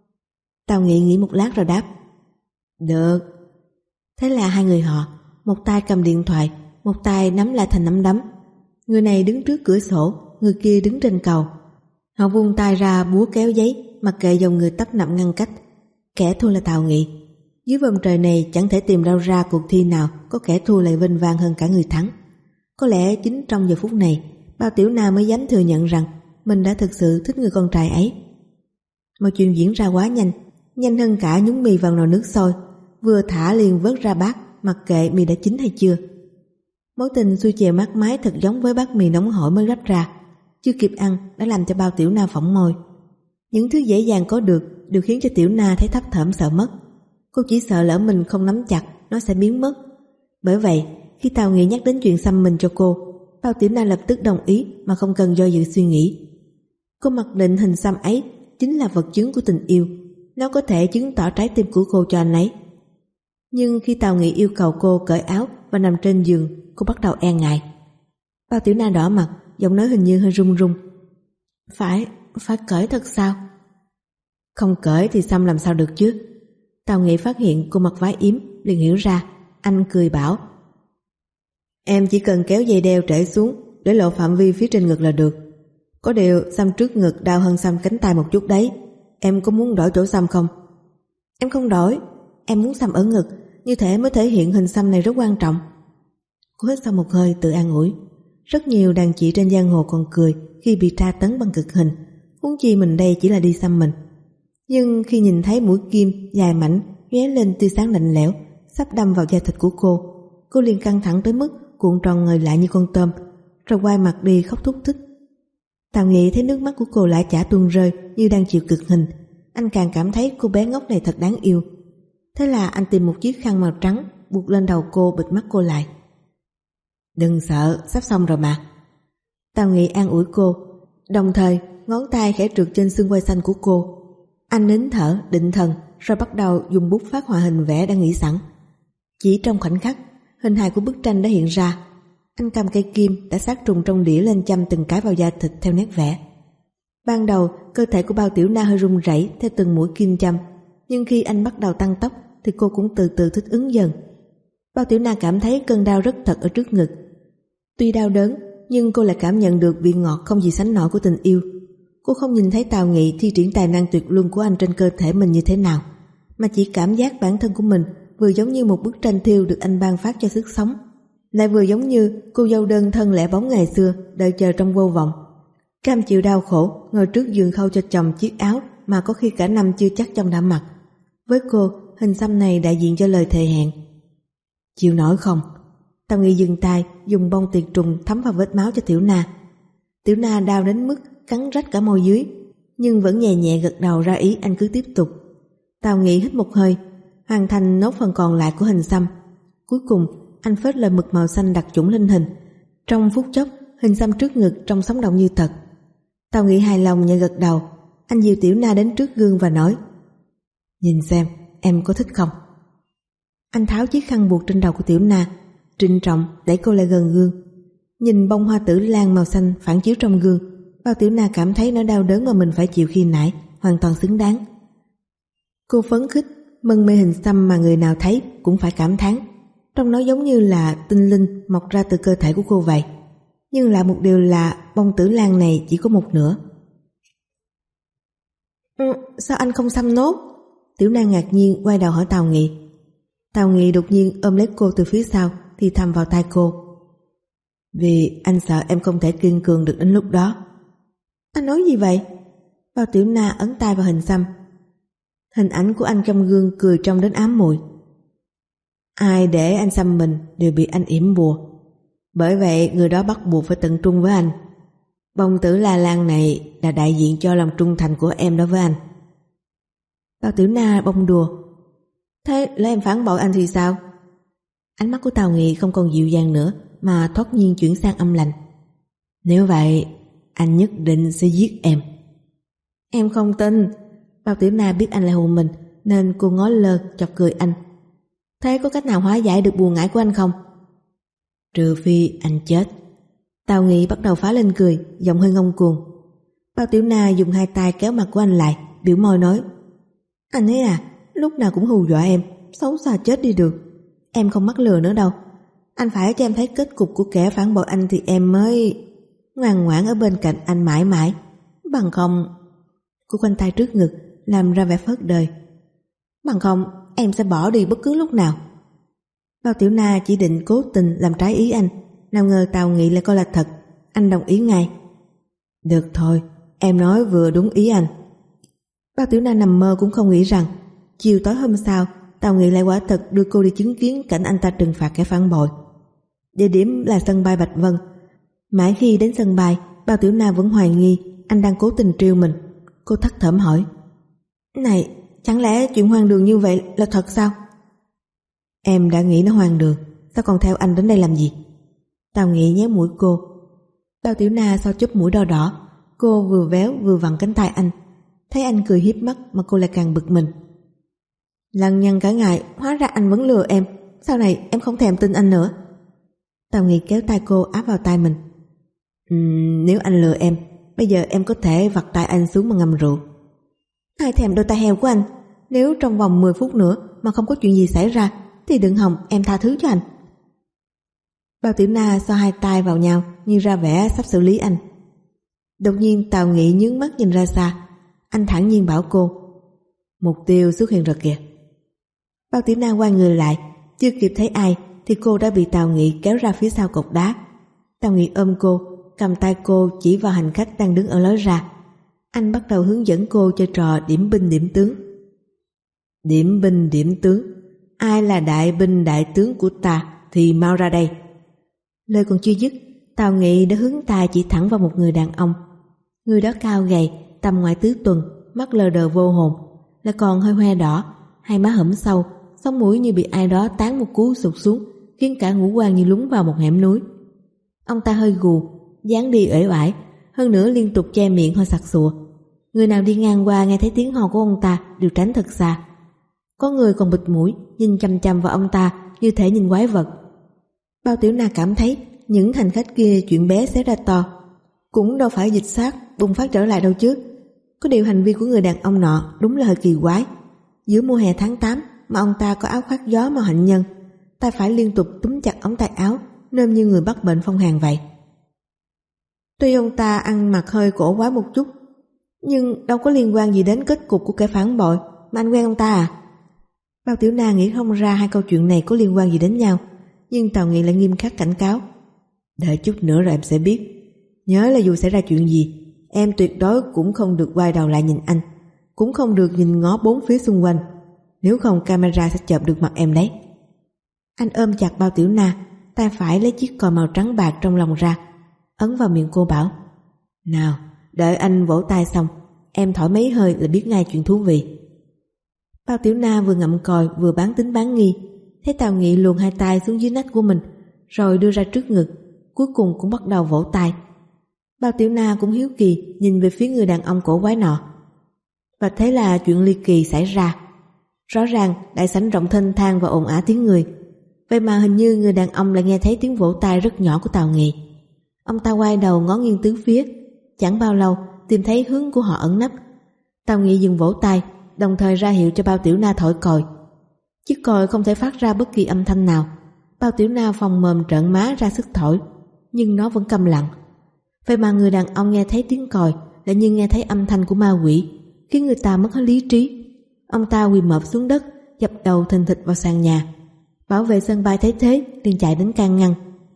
Tào Nghị nghĩ một lát rồi đáp: Được. Thế là hai người họ, một tay cầm điện thoại, một tay nắm lại thành nắm đấm. Người này đứng trước cửa sổ, người kia đứng trên cầu. Họ vung tay ra búa kéo giấy, mặc kệ dòng người tấp nập ngăn cách. Kẻ thua là Tào Nghị. Dưới vòng trời này chẳng thể tìm đâu ra cuộc thi nào có kẻ thua lại vinh vang hơn cả người thắng. Có lẽ chính trong giờ phút này, Bao Tiểu Na mới dám thừa nhận rằng mình đã thực sự thích người con trai ấy. Mọi chuyện diễn ra quá nhanh, nhanh hơn cả nhúng mì vào nồi nước sôi, vừa thả liền vớt ra bát, mặc kệ mì đã chín hay chưa. Mối tình xuôi chèo mát mái thật giống với bát mì nóng hổi mới gấp ra, chưa kịp ăn đã làm cho Bao Tiểu Na phỏng môi. Những thứ dễ dàng có được đều khiến cho Tiểu Na thấy thấp thỏm sợ mất. Cô chỉ sợ lỡ mình không nắm chặt nó sẽ biến mất. Bởi vậy khi Tào Nghị nhắc đến chuyện xăm mình cho cô, Bao Tiểu Na lập tức đồng ý mà không cần do dự suy nghĩ. Cô mặc định hình xăm ấy chính là vật chứng của tình yêu, nó có thể chứng tỏ trái tim của cô cho anh ấy. Nhưng khi Tào Nghị yêu cầu cô cởi áo và nằm trên giường, cô bắt đầu e ngại. Bao Tiểu Na đỏ mặt, giọng nói hình như hơi run run: Phải, phải cởi thật sao? Không cởi thì xăm làm sao được chứ? Tào Nghị phát hiện cô mặc váy yếm, liền hiểu ra. Anh cười bảo: Em chỉ cần kéo dây đeo trễ xuống để lộ phạm vi phía trên ngực là được. Có điều xăm trước ngực đau hơn xăm cánh tay một chút đấy. Em có muốn đổi chỗ xăm không? Em không đổi, em muốn xăm ở ngực, như thế mới thể hiện hình xăm này rất quan trọng. Cô hít sâu một hơi tự an ủi. Rất nhiều đàn chị trên giang hồ còn cười khi bị tra tấn bằng cực hình, huống chi mình đây chỉ là đi xăm mình. Nhưng khi nhìn thấy mũi kim dài mảnh lóe lên tia sáng lạnh lẽo sắp đâm vào da thịt của cô, cô liền căng thẳng tới mức cuộn tròn người lại như con tôm, rồi quay mặt đi khóc thút thít. Tào Nghị thấy nước mắt của cô lã chả tuôn rơi như đang chịu cực hình, anh càng cảm thấy cô bé ngốc này thật đáng yêu. Thế là anh tìm một chiếc khăn màu trắng buộc lên đầu cô, bịt mắt cô lại. Đừng sợ, sắp xong rồi mà. Tào Nghị an ủi cô, đồng thời ngón tay khẽ trượt trên xương quai xanh của cô. Anh nín thở, định thần, rồi bắt đầu dùng bút phác họa hình vẽ đã nghĩ sẵn. Chỉ trong khoảnh khắc, hình hài của bức tranh đã hiện ra. Anh cầm cây kim đã sát trùng trong đĩa lên châm từng cái vào da thịt theo nét vẽ. Ban đầu cơ thể của Bao Tiểu Na hơi run rẩy theo từng mũi kim châm, nhưng khi anh bắt đầu tăng tốc thì cô cũng từ từ thích ứng dần. Bao Tiểu Na cảm thấy cơn đau rất thật ở trước ngực. Tuy đau đớn nhưng cô lại cảm nhận được vị ngọt không gì sánh nổi của tình yêu. Cô không nhìn thấy Tào Nghị thi triển tài năng tuyệt luân của anh trên cơ thể mình như thế nào, mà chỉ cảm giác bản thân của mình vừa giống như một bức tranh thiêu được anh ban phát cho sức sống, lại vừa giống như cô dâu đơn thân lẻ bóng ngày xưa đợi chờ trong vô vọng, cam chịu đau khổ ngồi trước giường khâu cho chồng chiếc áo mà có khi cả năm chưa chắc chồng đã mặc. Với cô, hình xăm này đại diện cho lời thề hẹn. Chịu nổi không? Tào Nghị dừng tay, dùng bông tiệt trùng thấm vào vết máu cho Tiểu Na. Tiểu Na đau đến mức cắn rách cả môi dưới, nhưng vẫn nhẹ nhẹ gật đầu ra ý anh cứ tiếp tục. Tào Nghị hít một hơi, hoàn thành nốt phần còn lại của hình xăm. Cuối cùng, anh phết lời mực màu xanh đặc chủng lên hình. Trong phút chốc, hình xăm trước ngực trông sống động như thật. Tào Nghị hài lòng nhẹ gật đầu. Anh dìu Tiểu Na đến trước gương và nói: Nhìn xem, em có thích không? Anh tháo chiếc khăn buộc trên đầu của Tiểu Na, trịnh trọng đẩy cô lại gần gương. Nhìn bông hoa tử lan màu xanh phản chiếu trong gương, Bao Tiểu Na cảm thấy nỗi đau đớn mà mình phải chịu khi nãy hoàn toàn xứng đáng. Cô phấn khích mân mê hình xăm mà người nào thấy cũng phải cảm thán, trông nó giống như là tinh linh mọc ra từ cơ thể của cô vậy. Nhưng lại một điều là bông tử lan này chỉ có một nửa. Ừ, sao anh không xăm nốt? Tiểu Na ngạc nhiên quay đầu hỏi Tào Nghị. Tào Nghị đột nhiên ôm lấy cô từ phía sau, thì thầm vào tai cô: Vì anh sợ em không thể kiên cường được đến lúc đó. Anh nói gì vậy? Bao Tiểu Na ấn tay vào hình xăm. Hình ảnh của anh trong gương cười trông đến ám muội. Ai để anh xăm mình đều bị anh yểm bùa, bởi vậy người đó bắt buộc phải tận trung với anh. Bông tử la lan này là đại diện cho lòng trung thành của em đối với anh. Bao Tiểu Na bông đùa: Thế là em phản bội anh thì sao? Ánh mắt của Tào Nghị không còn dịu dàng nữa mà thoát nhiên chuyển sang âm lạnh. Nếu vậy, anh nhất định sẽ giết em. Em không tin. Bao Tiểu Na biết anh lại hù mình nên cô ngó lơ chọc cười anh. Thế có cách nào hóa giải được buồn ngãi của anh không? Trừ phi anh chết. Tào Nghị bắt đầu phá lên cười, giọng hơi ngông cuồng. Bao Tiểu Na dùng hai tay kéo mặt của anh lại, biểu môi nói: Anh ấy à, lúc nào cũng hù dọa em, xấu xa chết đi được. Em không mắc lừa nữa đâu. Anh phải cho em thấy kết cục của kẻ phản bội anh thì em mới ngoan ngoãn ở bên cạnh anh mãi mãi. Bằng không... Cô khoanh tay trước ngực, làm ra vẻ phớt đời. Bằng không em sẽ bỏ đi bất cứ lúc nào. Bao Tiểu Na chỉ định cố tình làm trái ý anh, nào ngờ Tào Nghị lại coi là thật. Anh đồng ý ngay. Được thôi, em nói vừa đúng ý anh. Bao Tiểu Na nằm mơ cũng không nghĩ rằng chiều tối hôm sau Tào Nghị lại quả thật đưa cô đi chứng kiến cảnh anh ta trừng phạt kẻ phản bội. Địa điểm là sân bay Bạch Vân. Mãi khi đến sân bay, Bao Tiểu Na vẫn hoài nghi anh đang cố tình trêu mình. Cô thất thởm hỏi: Này, chẳng lẽ chuyện hoang đường như vậy là thật sao? Em đã nghĩ nó hoang đường, sao còn theo anh đến đây làm gì? Tào Nghị nhéo mũi cô. Bao Tiểu Na sau chớp mũi đỏ đỏ. Cô vừa véo vừa vặn cánh tay anh. Thấy anh cười hiếp mắt mà cô lại càng bực mình. Lăng nhăng cả ngày, hóa ra anh vẫn lừa em. Sau này em không thèm tin anh nữa. Tào Nghị kéo tay cô áp vào tay mình. uhm, Nếu anh lừa em, bây giờ em có thể vặt tay anh xuống mà ngâm rượu. Ai thèm đôi tay heo của anh. Nếu trong vòng mười phút nữa mà không có chuyện gì xảy ra thì đừng hòng em tha thứ cho anh. Bao Tiểu Na xoa hai tay vào nhau như ra vẻ sắp xử lý anh. Đột nhiên Tào Nghị nhướng mắt nhìn ra xa. Anh thản nhiên bảo cô: Mục tiêu xuất hiện rồi kìa. Bao Tiểu Na quay người lại, chưa kịp thấy ai thì cô đã bị Tào Nghị kéo ra phía sau cột đá. Tào Nghị ôm cô, cầm tay cô chỉ vào hành khách đang đứng ở lối ra. Anh bắt đầu hướng dẫn cô chơi trò điểm binh điểm tướng. Điểm binh điểm tướng, ai là đại binh đại tướng của ta thì mau ra đây. Lời còn chưa dứt, Tào Nghị đã hướng tay chỉ thẳng vào một người đàn ông. Người đó cao gầy, tầm ngoài tứ tuần, mắt lờ đờ vô hồn, lại còn hơi hoe đỏ, hai má hõm sâu, sống mũi như bị ai đó tán một cú sụt xuống, khiến cả ngũ quan như lún vào một hẻm núi. Ông ta hơi gù, dáng đi uể oải, hơn nữa liên tục che miệng ho sặc sụa. Người nào đi ngang qua nghe thấy tiếng ho của ông ta đều tránh thật xa. Có người còn bịt mũi nhìn chằm chằm vào ông ta như thể nhìn quái vật. Bao Tiểu Na cảm thấy những hành khách kia chuyện bé xé ra to, cũng đâu phải dịch xác bùng phát trở lại đâu chứ. Có điều hành vi của người đàn ông nọ đúng là hơi kỳ quái. Giữa mùa hè tháng tám mà ông ta có áo khoác gió màu hạnh nhân, tay phải liên tục túm chặt ống tay áo, nơm như người bắt bệnh phong hàn vậy. Tuy ông ta ăn mặc hơi cổ quái một chút, nhưng đâu có liên quan gì đến kết cục của kẻ phản bội mà anh quen ông ta à? Bao Tiểu Na nghĩ không ra hai câu chuyện này có liên quan gì đến nhau, nhưng Tào Nghị lại nghiêm khắc cảnh cáo: đợi chút nữa rồi em sẽ biết. Nhớ là dù xảy ra chuyện gì, em tuyệt đối cũng không được quay đầu lại nhìn anh, cũng không được nhìn ngó bốn phía xung quanh, nếu không camera sẽ chộp được mặt em đấy. Anh ôm chặt Bao Tiểu Na, tay phải lấy chiếc còi màu trắng bạc trong lòng ra, ấn vào miệng cô bảo: nào, đợi anh vỗ tay xong, em thổi mấy hơi là biết ngay chuyện thú vị. Bao Tiểu Na vừa ngậm còi vừa bán tính bán nghi, thấy Tào Nghị luồn hai tay xuống dưới nách của mình, rồi đưa ra trước ngực, cuối cùng cũng bắt đầu vỗ tay. Bao Tiểu Na cũng hiếu kỳ nhìn về phía người đàn ông cổ quái nọ. Và thế là chuyện ly kỳ xảy ra. Rõ ràng đại sảnh rộng thênh thang và ồn ào tiếng người, vậy mà hình như người đàn ông lại nghe thấy tiếng vỗ tay rất nhỏ của Tào Nghị. Ông ta quay đầu ngó nghiêng tứ phía, chẳng bao lâu tìm thấy hướng của họ ẩn nấp. Tào Nghị dừng vỗ tay, đồng thời ra hiệu cho Bao Tiểu Na thổi còi. Chiếc còi không thể phát ra bất kỳ âm thanh nào. Bao Tiểu Na phồng mồm trợn má ra sức thổi, nhưng nó vẫn câm lặng. Vậy mà người đàn ông nghe thấy tiếng còi lại như nghe thấy âm thanh của ma quỷ, khiến người ta mất hết lý trí. Ông ta quỳ mọp xuống đất, dập đầu thình thịch vào sàn nhà. Bảo vệ sân bay thấy thế liền chạy đến can ngăn.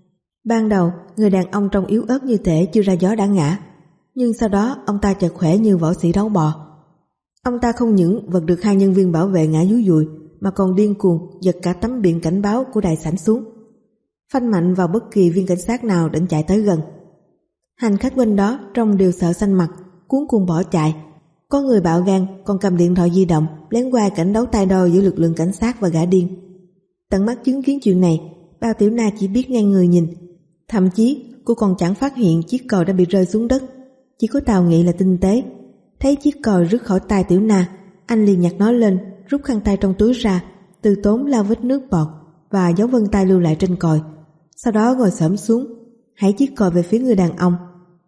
Ban đầu người đàn ông trông yếu ớt như thể chưa ra gió đã ngã, nhưng sau đó ông ta chợt khỏe như võ sĩ đấu bò. Ông ta không những vật được hai nhân viên bảo vệ ngã dúi dùi, mà còn điên cuồng giật cả tấm biển cảnh báo của đại sảnh xuống, phanh mạnh vào bất kỳ viên cảnh sát nào định chạy tới gần. Hành khách quanh đó trông đều sợ xanh mặt, cuống cuồng bỏ chạy. Có người bạo gan còn cầm điện thoại di động lén qua cảnh đấu tay đôi giữa lực lượng cảnh sát và gã điên. Tận mắt chứng kiến chuyện này, Bao Tiểu Na chỉ biết ngay người nhìn, thậm chí cô còn chẳng phát hiện chiếc còi đã bị rơi xuống đất. Chỉ có Tào Nghị là tinh tế, thấy chiếc còi rớt khỏi tay Tiểu Na, anh liền nhặt nó lên, rút khăn tay trong túi ra, từ tốn lau vết nước bọt và dấu vân tay lưu lại trên còi. Sau đó ngồi xổm xuống, hãy chiếc còi về phía người đàn ông.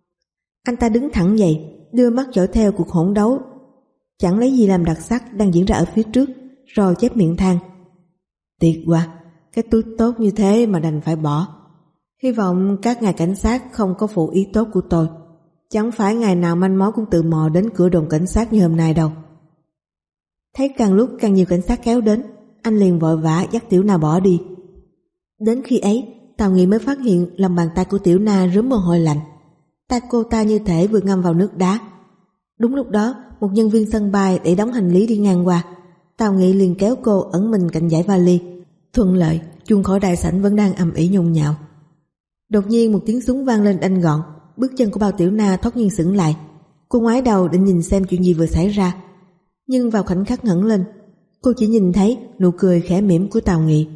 Anh ta đứng thẳng dậy, đưa mắt dõi theo cuộc hỗn đấu chẳng lấy gì làm đặc sắc đang diễn ra ở phía trước, rồi chép miệng than: tiếc quá, cái túi tốt như thế mà đành phải bỏ. Hy vọng các ngài cảnh sát không có phụ ý tốt của tôi. Chẳng phải ngày nào manh mối cũng tự mò đến cửa đồn cảnh sát như hôm nay đâu. Thấy càng lúc càng nhiều cảnh sát kéo đến, anh liền vội vã dắt Tiểu Na bỏ đi. Đến khi ấy, Tào Nghị mới phát hiện lòng bàn tay của Tiểu Na rướm mồ hôi lạnh. Tay cô ta như thể vừa ngâm vào nước đá. Đúng lúc đó, một nhân viên sân bay để đóng hành lý đi ngang qua. Tào Nghị liền kéo cô ẩn mình cạnh dãy vali. Thuận lợi, chuông khỏi đại sảnh vẫn đang ầm ĩ nhộn nhạo. Đột nhiên một tiếng súng vang lên đanh gọn, bước chân của Bao Tiểu Na thoát nhiên sững lại. Cô ngoái đầu định nhìn xem chuyện gì vừa xảy ra, nhưng vào khoảnh khắc ngẩng lên, cô chỉ nhìn thấy nụ cười khẽ mỉm của Tào Nghị.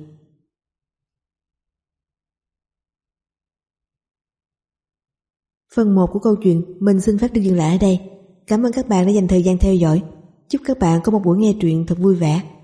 Phần một của câu chuyện mình xin phép được dừng lại ở đây. Cảm ơn các bạn đã dành thời gian theo dõi. Chúc các bạn có một buổi nghe truyện thật vui vẻ.